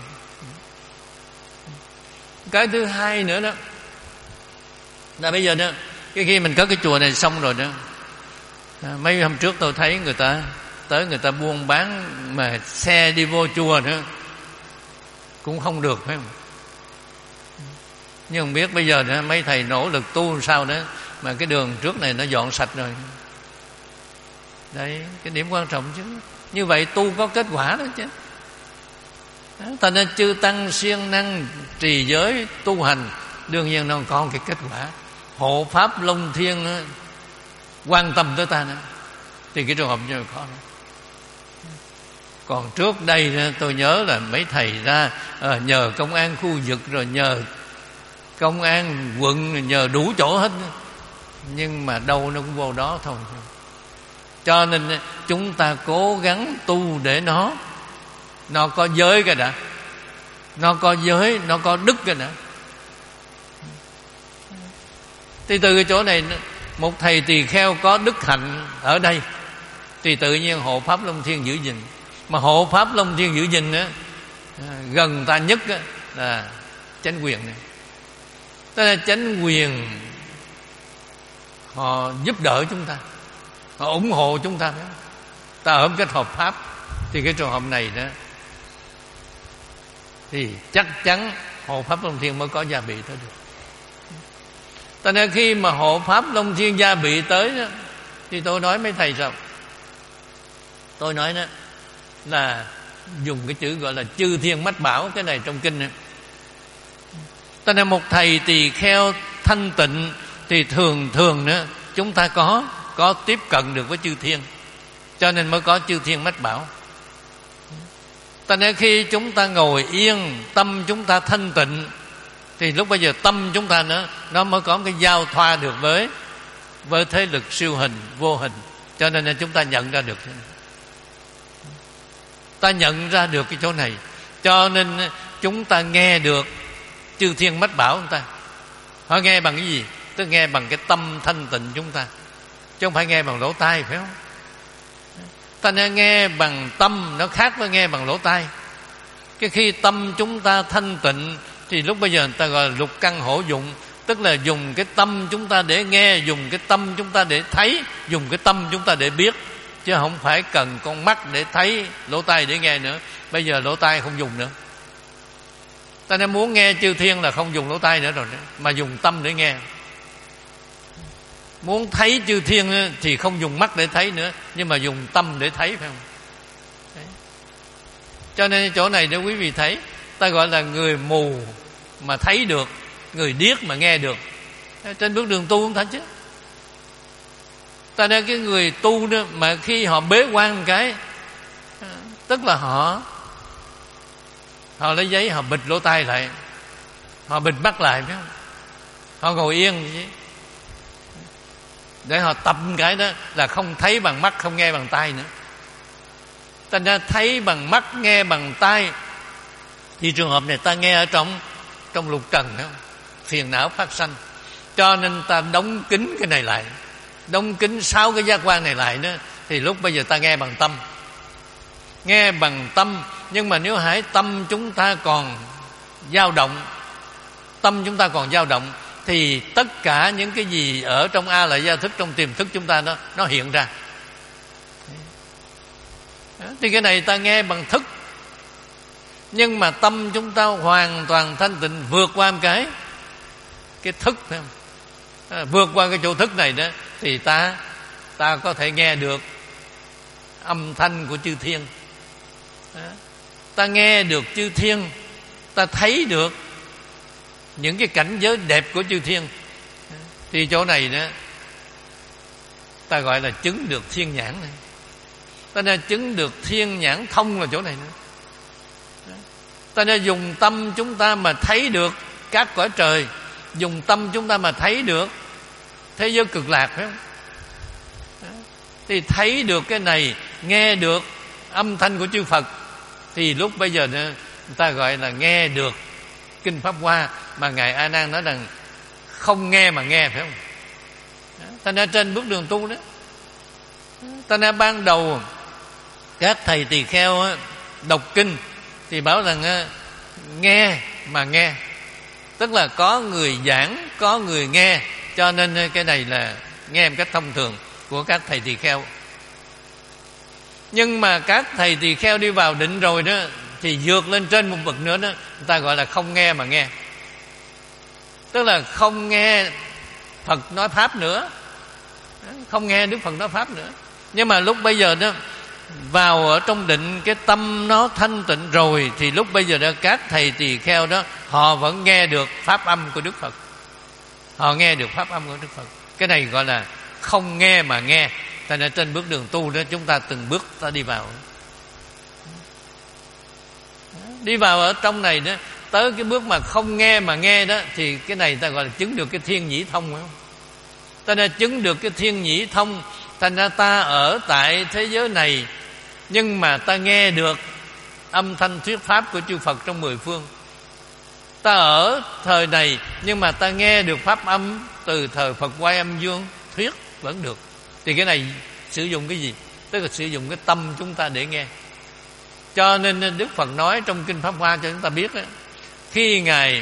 Cái thứ hai nữa đó là bây giờ đó, cái khi mình cất cái chùa này xong rồi đó, mấy hôm trước tôi thấy người ta tới người ta buôn bán mà xe đi vô chùa nữa cũng không được, phải không? Nhưng không biết bây giờ nữa mấy thầy nỗ lực tu sao đó mà cái đường trước này nó dọn sạch rồi. Đấy, cái điểm quan trọng chứ. Như vậy tu có kết quả đó chứ. Thành ra chư tăng siêng năng trì giới tu hành, đương nhiên nó còn cái kết quả. Hộ pháp Long Thiên đó, quan tâm tới ta nữa, thì cái trường hợp như khó nữa. Còn trước đây đó, tôi nhớ là mấy thầy ra à, nhờ công an khu vực, rồi nhờ công an quận, nhờ đủ chỗ hết, nhưng mà đâu nó cũng vô đó thôi. Cho nên chúng ta cố gắng tu để nó Nó có giới cái đã, Nó có giới, nó có đức cái đã. Thì từ cái chỗ này, một thầy tỳ kheo có đức hạnh ở đây thì tự nhiên hộ pháp Long Thiên giữ gìn. Mà hộ pháp Long Thiên giữ gìn á, gần ta nhất á, là chánh quyền này. Tức là chánh quyền họ giúp đỡ chúng ta, họ ủng hộ chúng ta, ta ở một cách hợp pháp. Thì cái trường hợp này đó thì chắc chắn hộ pháp Long Thiên mới có gia bị tới được. Cho nên khi mà hộ pháp Long Thiên gia bị tới đó, thì tôi nói mấy thầy sao? Tôi nói đó là dùng cái chữ gọi là chư thiên mách bảo. Cái này trong kinh này. Cho nên một thầy tỳ kheo thanh tịnh thì thường thường nữa chúng ta có có tiếp cận được với chư thiên, cho nên mới có chư thiên mách bảo. Cho nên khi chúng ta ngồi yên, tâm chúng ta thanh tịnh, thì lúc bây giờ tâm chúng ta nữa nó mới có cái giao thoa được với với thế lực siêu hình, vô hình. Cho nên là chúng ta nhận ra được, ta nhận ra được cái chỗ này. Cho nên chúng ta nghe được chư thiên mách bảo chúng ta. Họ nghe bằng cái gì? Tức nghe bằng cái tâm thanh tịnh chúng ta, chứ không phải nghe bằng lỗ tai, phải không? Ta nên nghe bằng tâm, nó khác với nghe bằng lỗ tai. Cái khi tâm chúng ta thanh tịnh thì lúc bây giờ người ta gọi là lục căn hổ dụng. Tức là dùng cái tâm chúng ta để nghe, dùng cái tâm chúng ta để thấy, dùng cái tâm chúng ta để biết, chứ không phải cần con mắt để thấy, lỗ tai để nghe nữa. Bây giờ lỗ tai không dùng nữa. Ta nên muốn nghe chư thiên là không dùng lỗ tai nữa rồi, mà dùng tâm để nghe. Muốn thấy chư thiên thì không dùng mắt để thấy nữa, nhưng mà dùng tâm để thấy, phải không? Đấy. Cho nên chỗ này để quý vị thấy, ta gọi là người mù mà thấy được, người điếc mà nghe được. Trên bước đường tu không thấy chứ. Ta nên cái người tu đó mà khi họ bế quan một cái, tức là họ họ lấy giấy họ bịt lỗ tai lại, họ bịt mắt lại, phải không? Họ ngồi yên vậy, để họ tập cái đó là không thấy bằng mắt, không nghe bằng tai nữa. Ta ra thấy bằng mắt, nghe bằng tai, thì trường hợp này ta nghe ở trong trong lục trần đó, phiền não phát sanh. Cho nên ta đóng kín cái này lại, đóng kín sáu cái giác quan này lại đó, thì lúc bây giờ ta nghe bằng tâm. Nghe bằng tâm, nhưng mà nếu hãy tâm chúng ta còn dao động, tâm chúng ta còn dao động, thì tất cả những cái gì ở trong A Lại Gia thức, trong tiềm thức chúng ta nó nó hiện ra. Thì cái này ta nghe bằng thức, nhưng mà tâm chúng ta hoàn toàn thanh tịnh, vượt qua một cái cái thức, phải không? À, vượt qua cái chỗ thức này đó, thì ta ta có thể nghe được âm thanh của chư thiên. À, ta nghe được chư thiên, ta thấy được những cái cảnh giới đẹp của chư thiên. Thì chỗ này đó ta gọi là chứng được thiên nhãn này. Ta nên chứng được thiên nhãn thông là chỗ này nữa. Ta nên dùng tâm chúng ta mà thấy được các cõi trời, dùng tâm chúng ta mà thấy được thế giới cực lạc, phải không? Thì thấy được cái này, nghe được âm thanh của chư Phật, thì lúc bây giờ nữa ta gọi là nghe được kinh Pháp Hoa, mà Ngài A Nan nói rằng không nghe mà nghe, phải không? Ta nên trên bước đường tu đó, ta nên ban đầu các thầy tỳ kheo đọc kinh thì bảo rằng nghe mà nghe, tức là có người giảng, có người nghe, cho nên cái này là nghe một cách thông thường của các thầy tỳ kheo. Nhưng mà các thầy tỳ kheo đi vào định rồi đó thì vượt lên trên một bậc nữa đó, người ta gọi là không nghe mà nghe, tức là không nghe Phật nói Pháp nữa, không nghe Đức Phật nói Pháp nữa. Nhưng mà lúc bây giờ đó vào ở trong định, cái tâm nó thanh tịnh rồi, thì lúc bây giờ đó các thầy tỳ kheo đó họ vẫn nghe được pháp âm của Đức Phật, họ nghe được pháp âm của Đức Phật. Cái này gọi là không nghe mà nghe. Thành ra trên bước đường tu đó chúng ta từng bước ta đi vào, đi vào ở trong này đó, tới cái bước mà không nghe mà nghe đó, thì cái này ta gọi là chứng được cái thiên nhĩ thông, phải không? Ta đã chứng được cái thiên nhĩ thông. Thành ra ta ở tại thế giới này, nhưng mà ta nghe được âm thanh thuyết pháp của chư Phật trong mười phương. Ta ở thời này, nhưng mà ta nghe được pháp âm từ thời Phật Quay Âm Dương thuyết vẫn được. Thì cái này sử dụng cái gì? Tức là sử dụng cái tâm chúng ta để nghe. Cho nên Đức Phật nói trong Kinh Pháp Hoa cho chúng ta biết đó, khi Ngài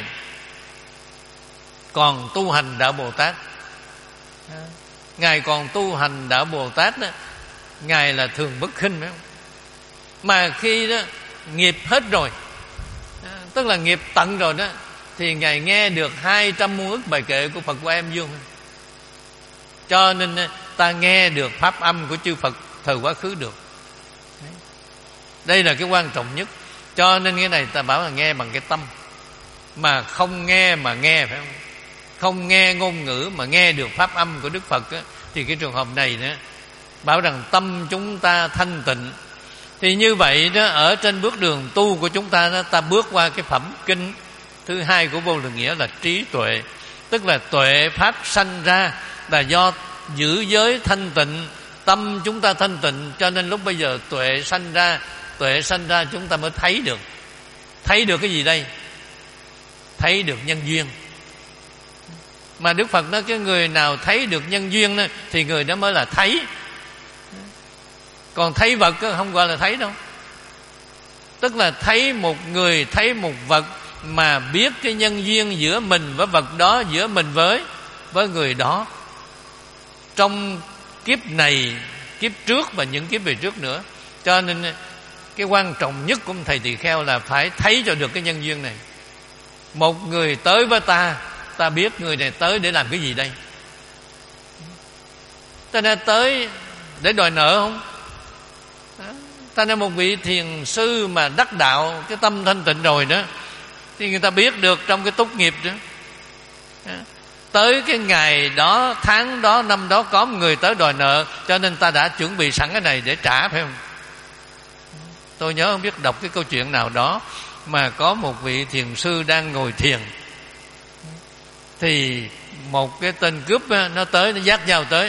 còn tu hành Đạo Bồ Tát, Ngài còn tu hành Đạo Bồ Tát đó, Ngài là thường bất khinh, phải không? Mà khi đó nghiệp hết rồi, tức là nghiệp tận rồi đó, thì Ngài nghe được hai trăm muôn ức bài kệ của Phật Quay Âm Dương. Cho nên ta nghe được pháp âm của chư Phật thời quá khứ được. Đây là cái quan trọng nhất. Cho nên cái này ta bảo là nghe bằng cái tâm, mà không nghe mà nghe, phải không? Không nghe ngôn ngữ mà nghe được pháp âm của Đức Phật á, thì cái trường hợp này nữa bảo rằng tâm chúng ta thanh tịnh. Thì như vậy đó, ở trên bước đường tu của chúng ta đó, ta bước qua cái phẩm kinh thứ hai của Vô Lượng Nghĩa là trí tuệ. Tức là tuệ pháp sanh ra là do giữ giới thanh tịnh, tâm chúng ta thanh tịnh, cho nên lúc bây giờ tuệ sanh ra. Tuệ sanh ra chúng ta mới thấy được. Thấy được cái gì đây? Thấy được nhân duyên. Mà Đức Phật nói cái người nào thấy được nhân duyên đó, thì người đó mới là thấy. Còn thấy vật không gọi là thấy đâu. Tức là thấy một người, thấy một vật mà biết cái nhân duyên giữa mình với vật đó, giữa mình với với người đó, trong kiếp này, kiếp trước và những kiếp về trước nữa. Cho nên cái quan trọng nhất của thầy tỳ kheo là phải thấy cho được cái nhân duyên này. Một người tới với ta, ta biết người này tới để làm cái gì đây. Ta nên tới để đòi nợ không? Ta nên một vị thiền sư mà đắc đạo, cái tâm thanh tịnh rồi đó, thì người ta biết được trong cái túc nghiệp đó. Tới cái ngày đó, tháng đó, năm đó có một người tới đòi nợ, cho nên ta đã chuẩn bị sẵn cái này để trả, phải không? Tôi nhớ không biết đọc cái câu chuyện nào đó mà có một vị thiền sư đang ngồi thiền, thì một cái tên cướp nó tới, nó vác dao tới,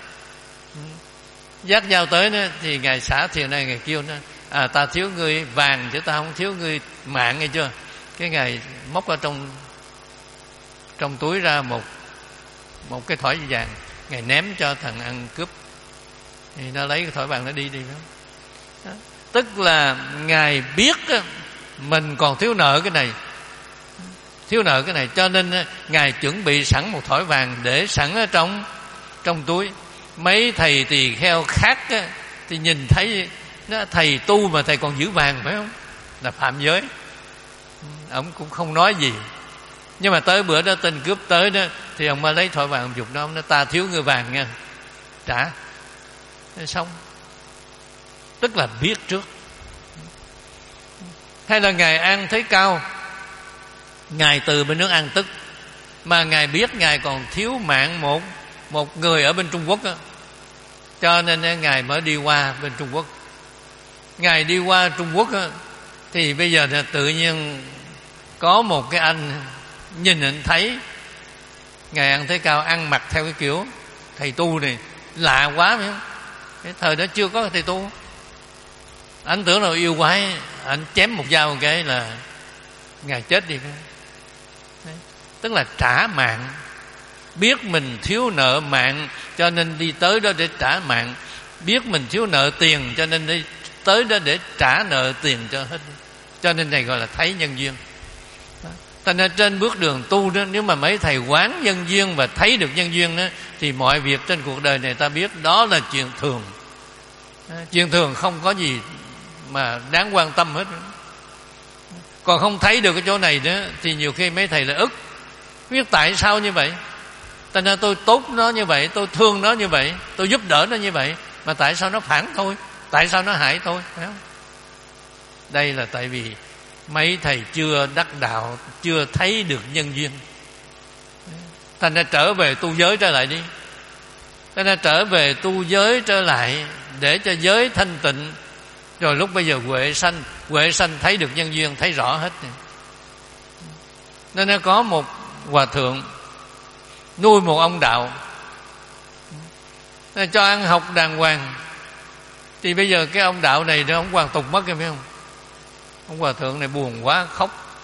vác dao tới đó, thì ngài xả thiền này, ngài kêu nó: à, ta thiếu ngươi vàng chứ ta không thiếu ngươi mạng, nghe chưa? Cái ngài móc ở trong trong túi ra một một cái thỏi vàng, ngài ném cho thằng ăn cướp, thì nó lấy cái thỏi vàng nó đi đi đó. Đó. Tức là ngài biết mình còn thiếu nợ cái này, thiếu nợ cái này, cho nên ngài chuẩn bị sẵn một thỏi vàng để sẵn ở trong trong túi. Mấy thầy tỳ kheo khác á, thì nhìn thấy nó, thầy tu mà thầy còn giữ vàng, phải không? Là phạm giới. Ông cũng không nói gì. Nhưng mà tới bữa đó tên cướp tới đó, thì ông mới lấy thỏi vàng, ông dục nó, ông nói: ta thiếu người vàng nha, trả. Thế xong. Tức là biết trước. Hay là ngài An Thế Cao Ngài từ bên nước An Tức, mà Ngài biết Ngài còn thiếu mạng một một người ở bên Trung Quốc đó. Cho nên Ngài mới đi qua bên Trung Quốc. Ngài đi qua Trung Quốc đó, thì bây giờ là tự nhiên có một cái anh nhìn anh thấy Ngài Ăn Thế Cao ăn mặc theo cái kiểu thầy tu này lạ quá, phải không? Cái thời đó chưa có thầy tu. Anh tưởng là yêu quái, anh chém một dao một cái là Ngài chết đi. Đấy. Tức là trả mạng. Biết mình thiếu nợ mạng cho nên đi tới đó để trả mạng. Biết mình thiếu nợ tiền cho nên đi tới đó để trả nợ tiền cho hết. Cho nên này gọi là thấy nhân duyên. Thành ra trên bước đường tu đó, nếu mà mấy thầy quán nhân duyên và thấy được nhân duyên đó, thì mọi việc trên cuộc đời này ta biết đó là chuyện thường. Chuyện thường không có gì mà đáng quan tâm hết. Còn không thấy được cái chỗ này đó thì nhiều khi mấy thầy là ức. Biết tại sao như vậy? Thành ra tôi tốt nó như vậy, tôi thương nó như vậy, tôi giúp đỡ nó như vậy, mà tại sao nó phản thôi? Tại sao nó hại tôi? Phải không? Đây là tại vì mấy thầy chưa đắc đạo, chưa thấy được nhân duyên. Thành ra trở về tu giới trở lại đi. Thành ra trở về tu giới trở lại để cho giới thanh tịnh. Rồi lúc bây giờ huệ sanh, huệ sanh thấy được nhân duyên, thấy rõ hết. Nên nó có một hòa thượng nuôi một ông đạo, cho ăn học đàng hoàng. Thì bây giờ cái ông đạo này nó ông hoàn tục mất, phải không? Ông hòa thượng này buồn quá khóc.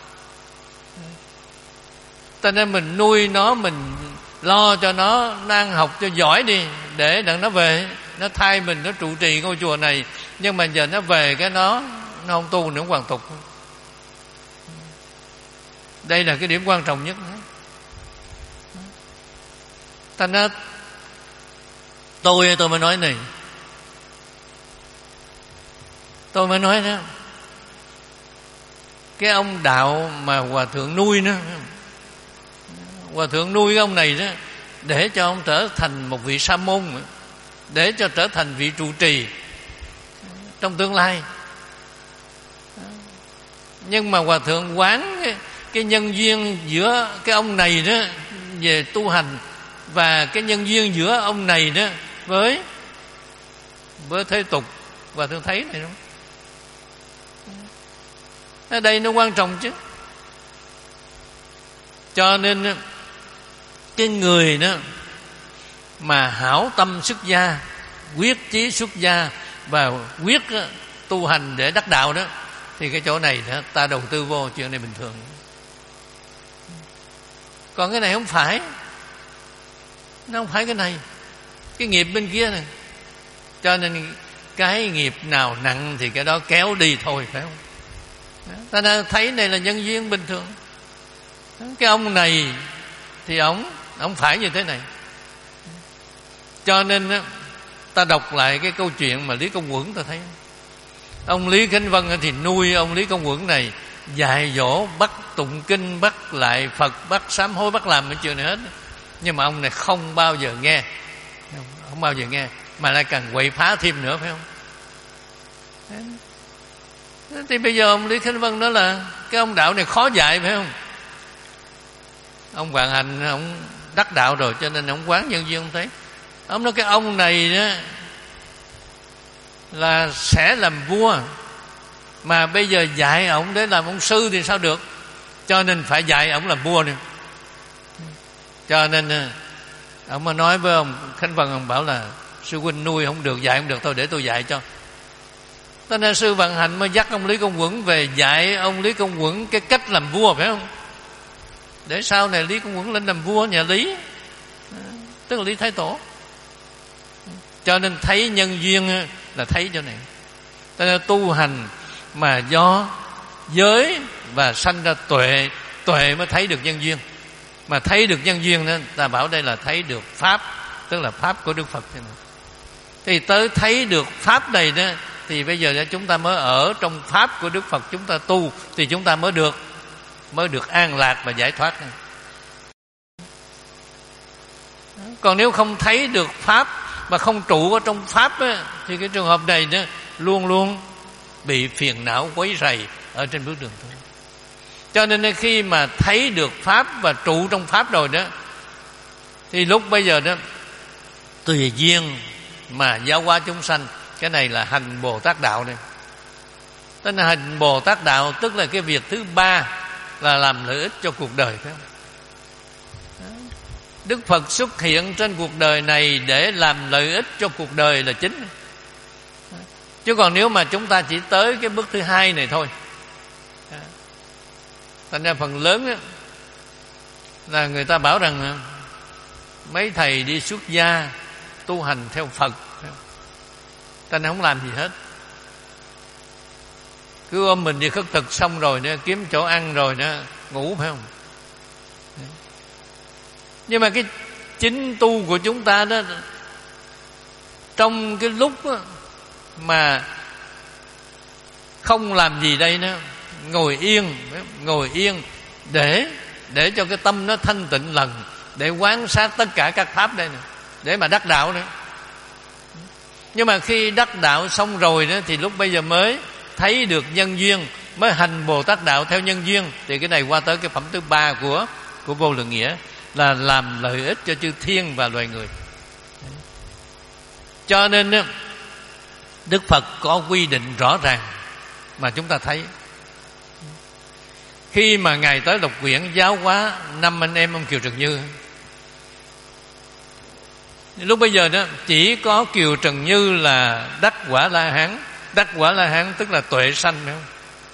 Cho nên mình nuôi nó, mình lo cho nó, nó ăn học cho giỏi đi, để đặng nó về, nó thay mình, nó trụ trì ngôi chùa này. Nhưng mà giờ nó về cái nó nó không tu nữa, hoàn tục. Đây là cái điểm quan trọng nhất. Thành ra tôi tôi mới nói này, tôi mới nói đó, cái ông đạo mà hòa thượng nuôi nó, hòa thượng nuôi cái ông này đó để cho ông trở thành một vị sa môn, để cho trở thành vị trụ trì trong tương lai. Nhưng mà hòa thượng quán cái, cái nhân duyên giữa cái ông này đó về tu hành, và cái nhân duyên giữa ông này đó với với thế tục, hòa thượng thấy này không? Ở đây nó quan trọng chứ. Cho nên cái người đó mà hảo tâm xuất gia, quyết chí xuất gia và quyết tu hành để đắc đạo đó, thì cái chỗ này đó, ta đầu tư vô chuyện này bình thường. Còn cái này không phải, nó không phải cái này, cái nghiệp bên kia này. Cho nên cái nghiệp nào nặng thì cái đó kéo đi thôi, phải không? Ta đã thấy này là nhân duyên bình thường. Cái ông này thì ông ông phải như thế này. Cho nên ta đọc lại cái câu chuyện mà Lý Công Uẩn, ta thấy ông Lý Khánh Vân thì nuôi ông Lý Công Uẩn này, dạy dỗ, bắt tụng kinh, bắt lại Phật, bắt sám hối, bắt làm cái chuyện này hết. Nhưng mà ông này không bao giờ nghe, không bao giờ nghe, mà lại càng quậy phá thêm nữa, phải không? Thì bây giờ ông Lý Khánh Vân nói là cái ông đạo này khó dạy, phải không? Ông Vạn Hạnh ông đắc đạo rồi, cho nên ông quán nhân duyên. Ông thấy ông nói cái ông này đó là sẽ làm vua, mà bây giờ dạy ông để làm ông sư thì sao được, cho nên phải dạy ông làm vua nữa. Cho nên ông mà nói với ông Khánh Vân, ông bảo là sư huynh nuôi không được, dạy không được, thôi để tôi dạy cho. Cho nên sư Vạn Hạnh mới dắt ông Lý Công Uẩn về dạy ông Lý Công Uẩn cái cách làm vua, phải không? Để sau này Lý Công Uẩn lên làm vua nhà Lý, tức là Lý Thái Tổ. Cho nên thấy nhân duyên là thấy chỗ này. Cho nên tu hành mà do giới và sanh ra tuệ, tuệ mới thấy được nhân duyên. Mà thấy được nhân duyên đó, ta bảo đây là thấy được pháp, tức là pháp của Đức Phật. Thì tới thấy được pháp này đó, thì bây giờ chúng ta mới ở trong pháp của Đức Phật, chúng ta tu thì chúng ta mới được mới được an lạc và giải thoát. Còn nếu không thấy được pháp mà không trụ ở trong pháp á, thì cái trường hợp này đó, luôn luôn bị phiền não quấy rầy ở trên bước đường tu. Cho nên khi mà thấy được Pháp và trụ trong Pháp rồi đó, thì lúc bây giờ đó tùy duyên mà giáo hóa chúng sanh. Cái này là hành Bồ Tát đạo này. Tức là hành Bồ Tát đạo, tức là cái việc thứ ba là làm lợi ích cho cuộc đời, phải không? Đức Phật xuất hiện trên cuộc đời này để làm lợi ích cho cuộc đời là chính. Chứ còn nếu mà chúng ta chỉ tới cái bước thứ hai này thôi, thành ra phần lớn đó, là người ta bảo rằng mấy thầy đi xuất gia tu hành theo Phật, ta không làm gì hết, cứ ôm mình đi khất thực xong rồi nữa, kiếm chỗ ăn rồi nữa ngủ, phải không? Nhưng mà cái chính tu của chúng ta đó, trong cái lúc đó, mà không làm gì đây nữa, ngồi yên, ngồi yên để để cho cái tâm nó thanh tịnh lần, để quán sát tất cả các pháp đây nè, để mà đắc đạo nữa. Nhưng mà khi đắc đạo xong rồi đó, thì lúc bây giờ mới thấy được nhân duyên, mới hành Bồ Tát đạo theo nhân duyên. Thì cái này qua tới cái phẩm thứ ba của của vô lượng nghĩa, là làm lợi ích cho chư thiên và loài người. Cho nên đó, Đức Phật có quy định rõ ràng mà chúng ta thấy. Khi mà Ngài tới Lộc Quyển giáo hóa năm anh em ông Kiều Trần Như, lúc bây giờ đó chỉ có Kiều Trần Như là đắc quả La Hán. Đắc quả La Hán tức là tuệ sanh, phải không?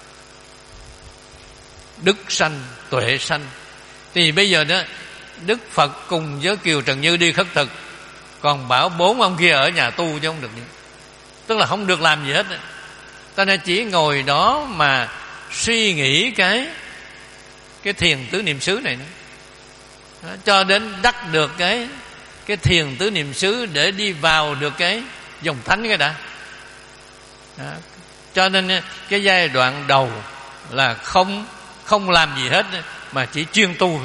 Đức sanh, tuệ sanh. Thì bây giờ đó Đức Phật cùng với Kiều Trần Như đi khất thực, còn bảo bốn ông kia ở nhà tu chứ không được đi. Tức là không được làm gì hết. Ta nên chỉ ngồi đó mà suy nghĩ cái cái thiền tứ niệm xứ này nữa. Đó, cho đến đắc được cái cái thiền tứ niệm xứ để đi vào được cái dòng thánh cái đã. Đó. Cho nên cái giai đoạn đầu là không không làm gì hết, mà chỉ chuyên tu.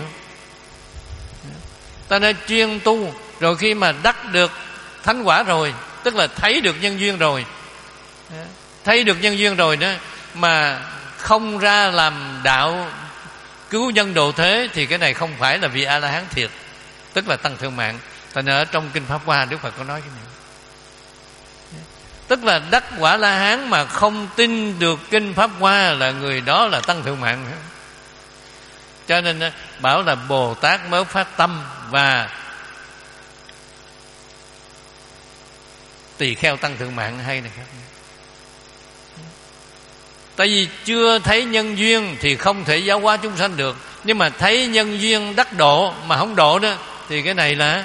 Ta nên chuyên tu, rồi khi mà đắc được thánh quả rồi, tức là thấy được nhân duyên rồi, thấy được nhân duyên rồi đó, mà không ra làm đạo cứu nhân độ thế, thì cái này không phải là vị A La Hán thiệt, tức là tăng thượng mạng. Thành ở trong kinh Pháp Hoa, Đức Phật có nói cái này, tức là đắc quả La Hán mà không tin được kinh Pháp Hoa là người đó là tăng thượng mạng. Cho nên bảo là Bồ Tát mới phát tâm và tỳ kheo tăng thượng mạng hay này khác. Tại vì chưa thấy nhân duyên thì không thể giáo hóa chúng sanh được. Nhưng mà thấy nhân duyên đắc độ mà không độ đó, thì cái này là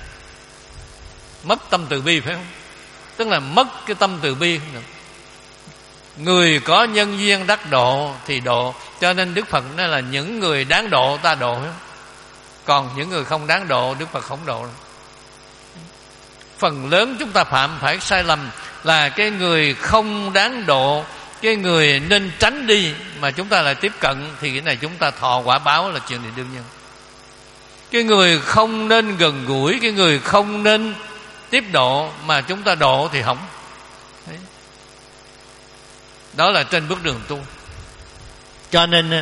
mất tâm từ bi, phải không? Tức là mất cái tâm từ bi không được. Người có nhân duyên đắc độ thì độ. Cho nên Đức Phật nói là những người đáng độ ta độ, còn những người không đáng độ Đức Phật không độ. Phần lớn chúng ta phạm phải sai lầm là cái người không đáng độ, cái người nên tránh đi mà chúng ta lại tiếp cận, thì cái này chúng ta thọ quả báo là chuyện này đương nhiên. Cái người không nên gần gũi, cái người không nên tiếp độ mà chúng ta độ thì hỏng. Đấy. Đó là trên bước đường tu. Cho nên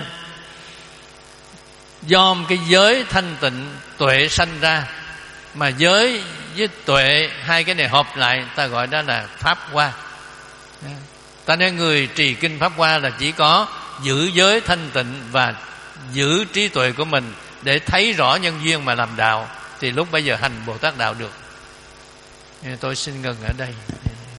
do cái giới thanh tịnh tuệ sanh ra, mà giới với tuệ hai cái này hợp lại, ta gọi đó là Pháp Hoa. Ta nên người trì kinh Pháp Hoa là chỉ có giữ giới thanh tịnh và giữ trí tuệ của mình để thấy rõ nhân duyên mà làm đạo, thì lúc bây giờ hành Bồ Tát đạo được. Tôi xin ngừng ở đây.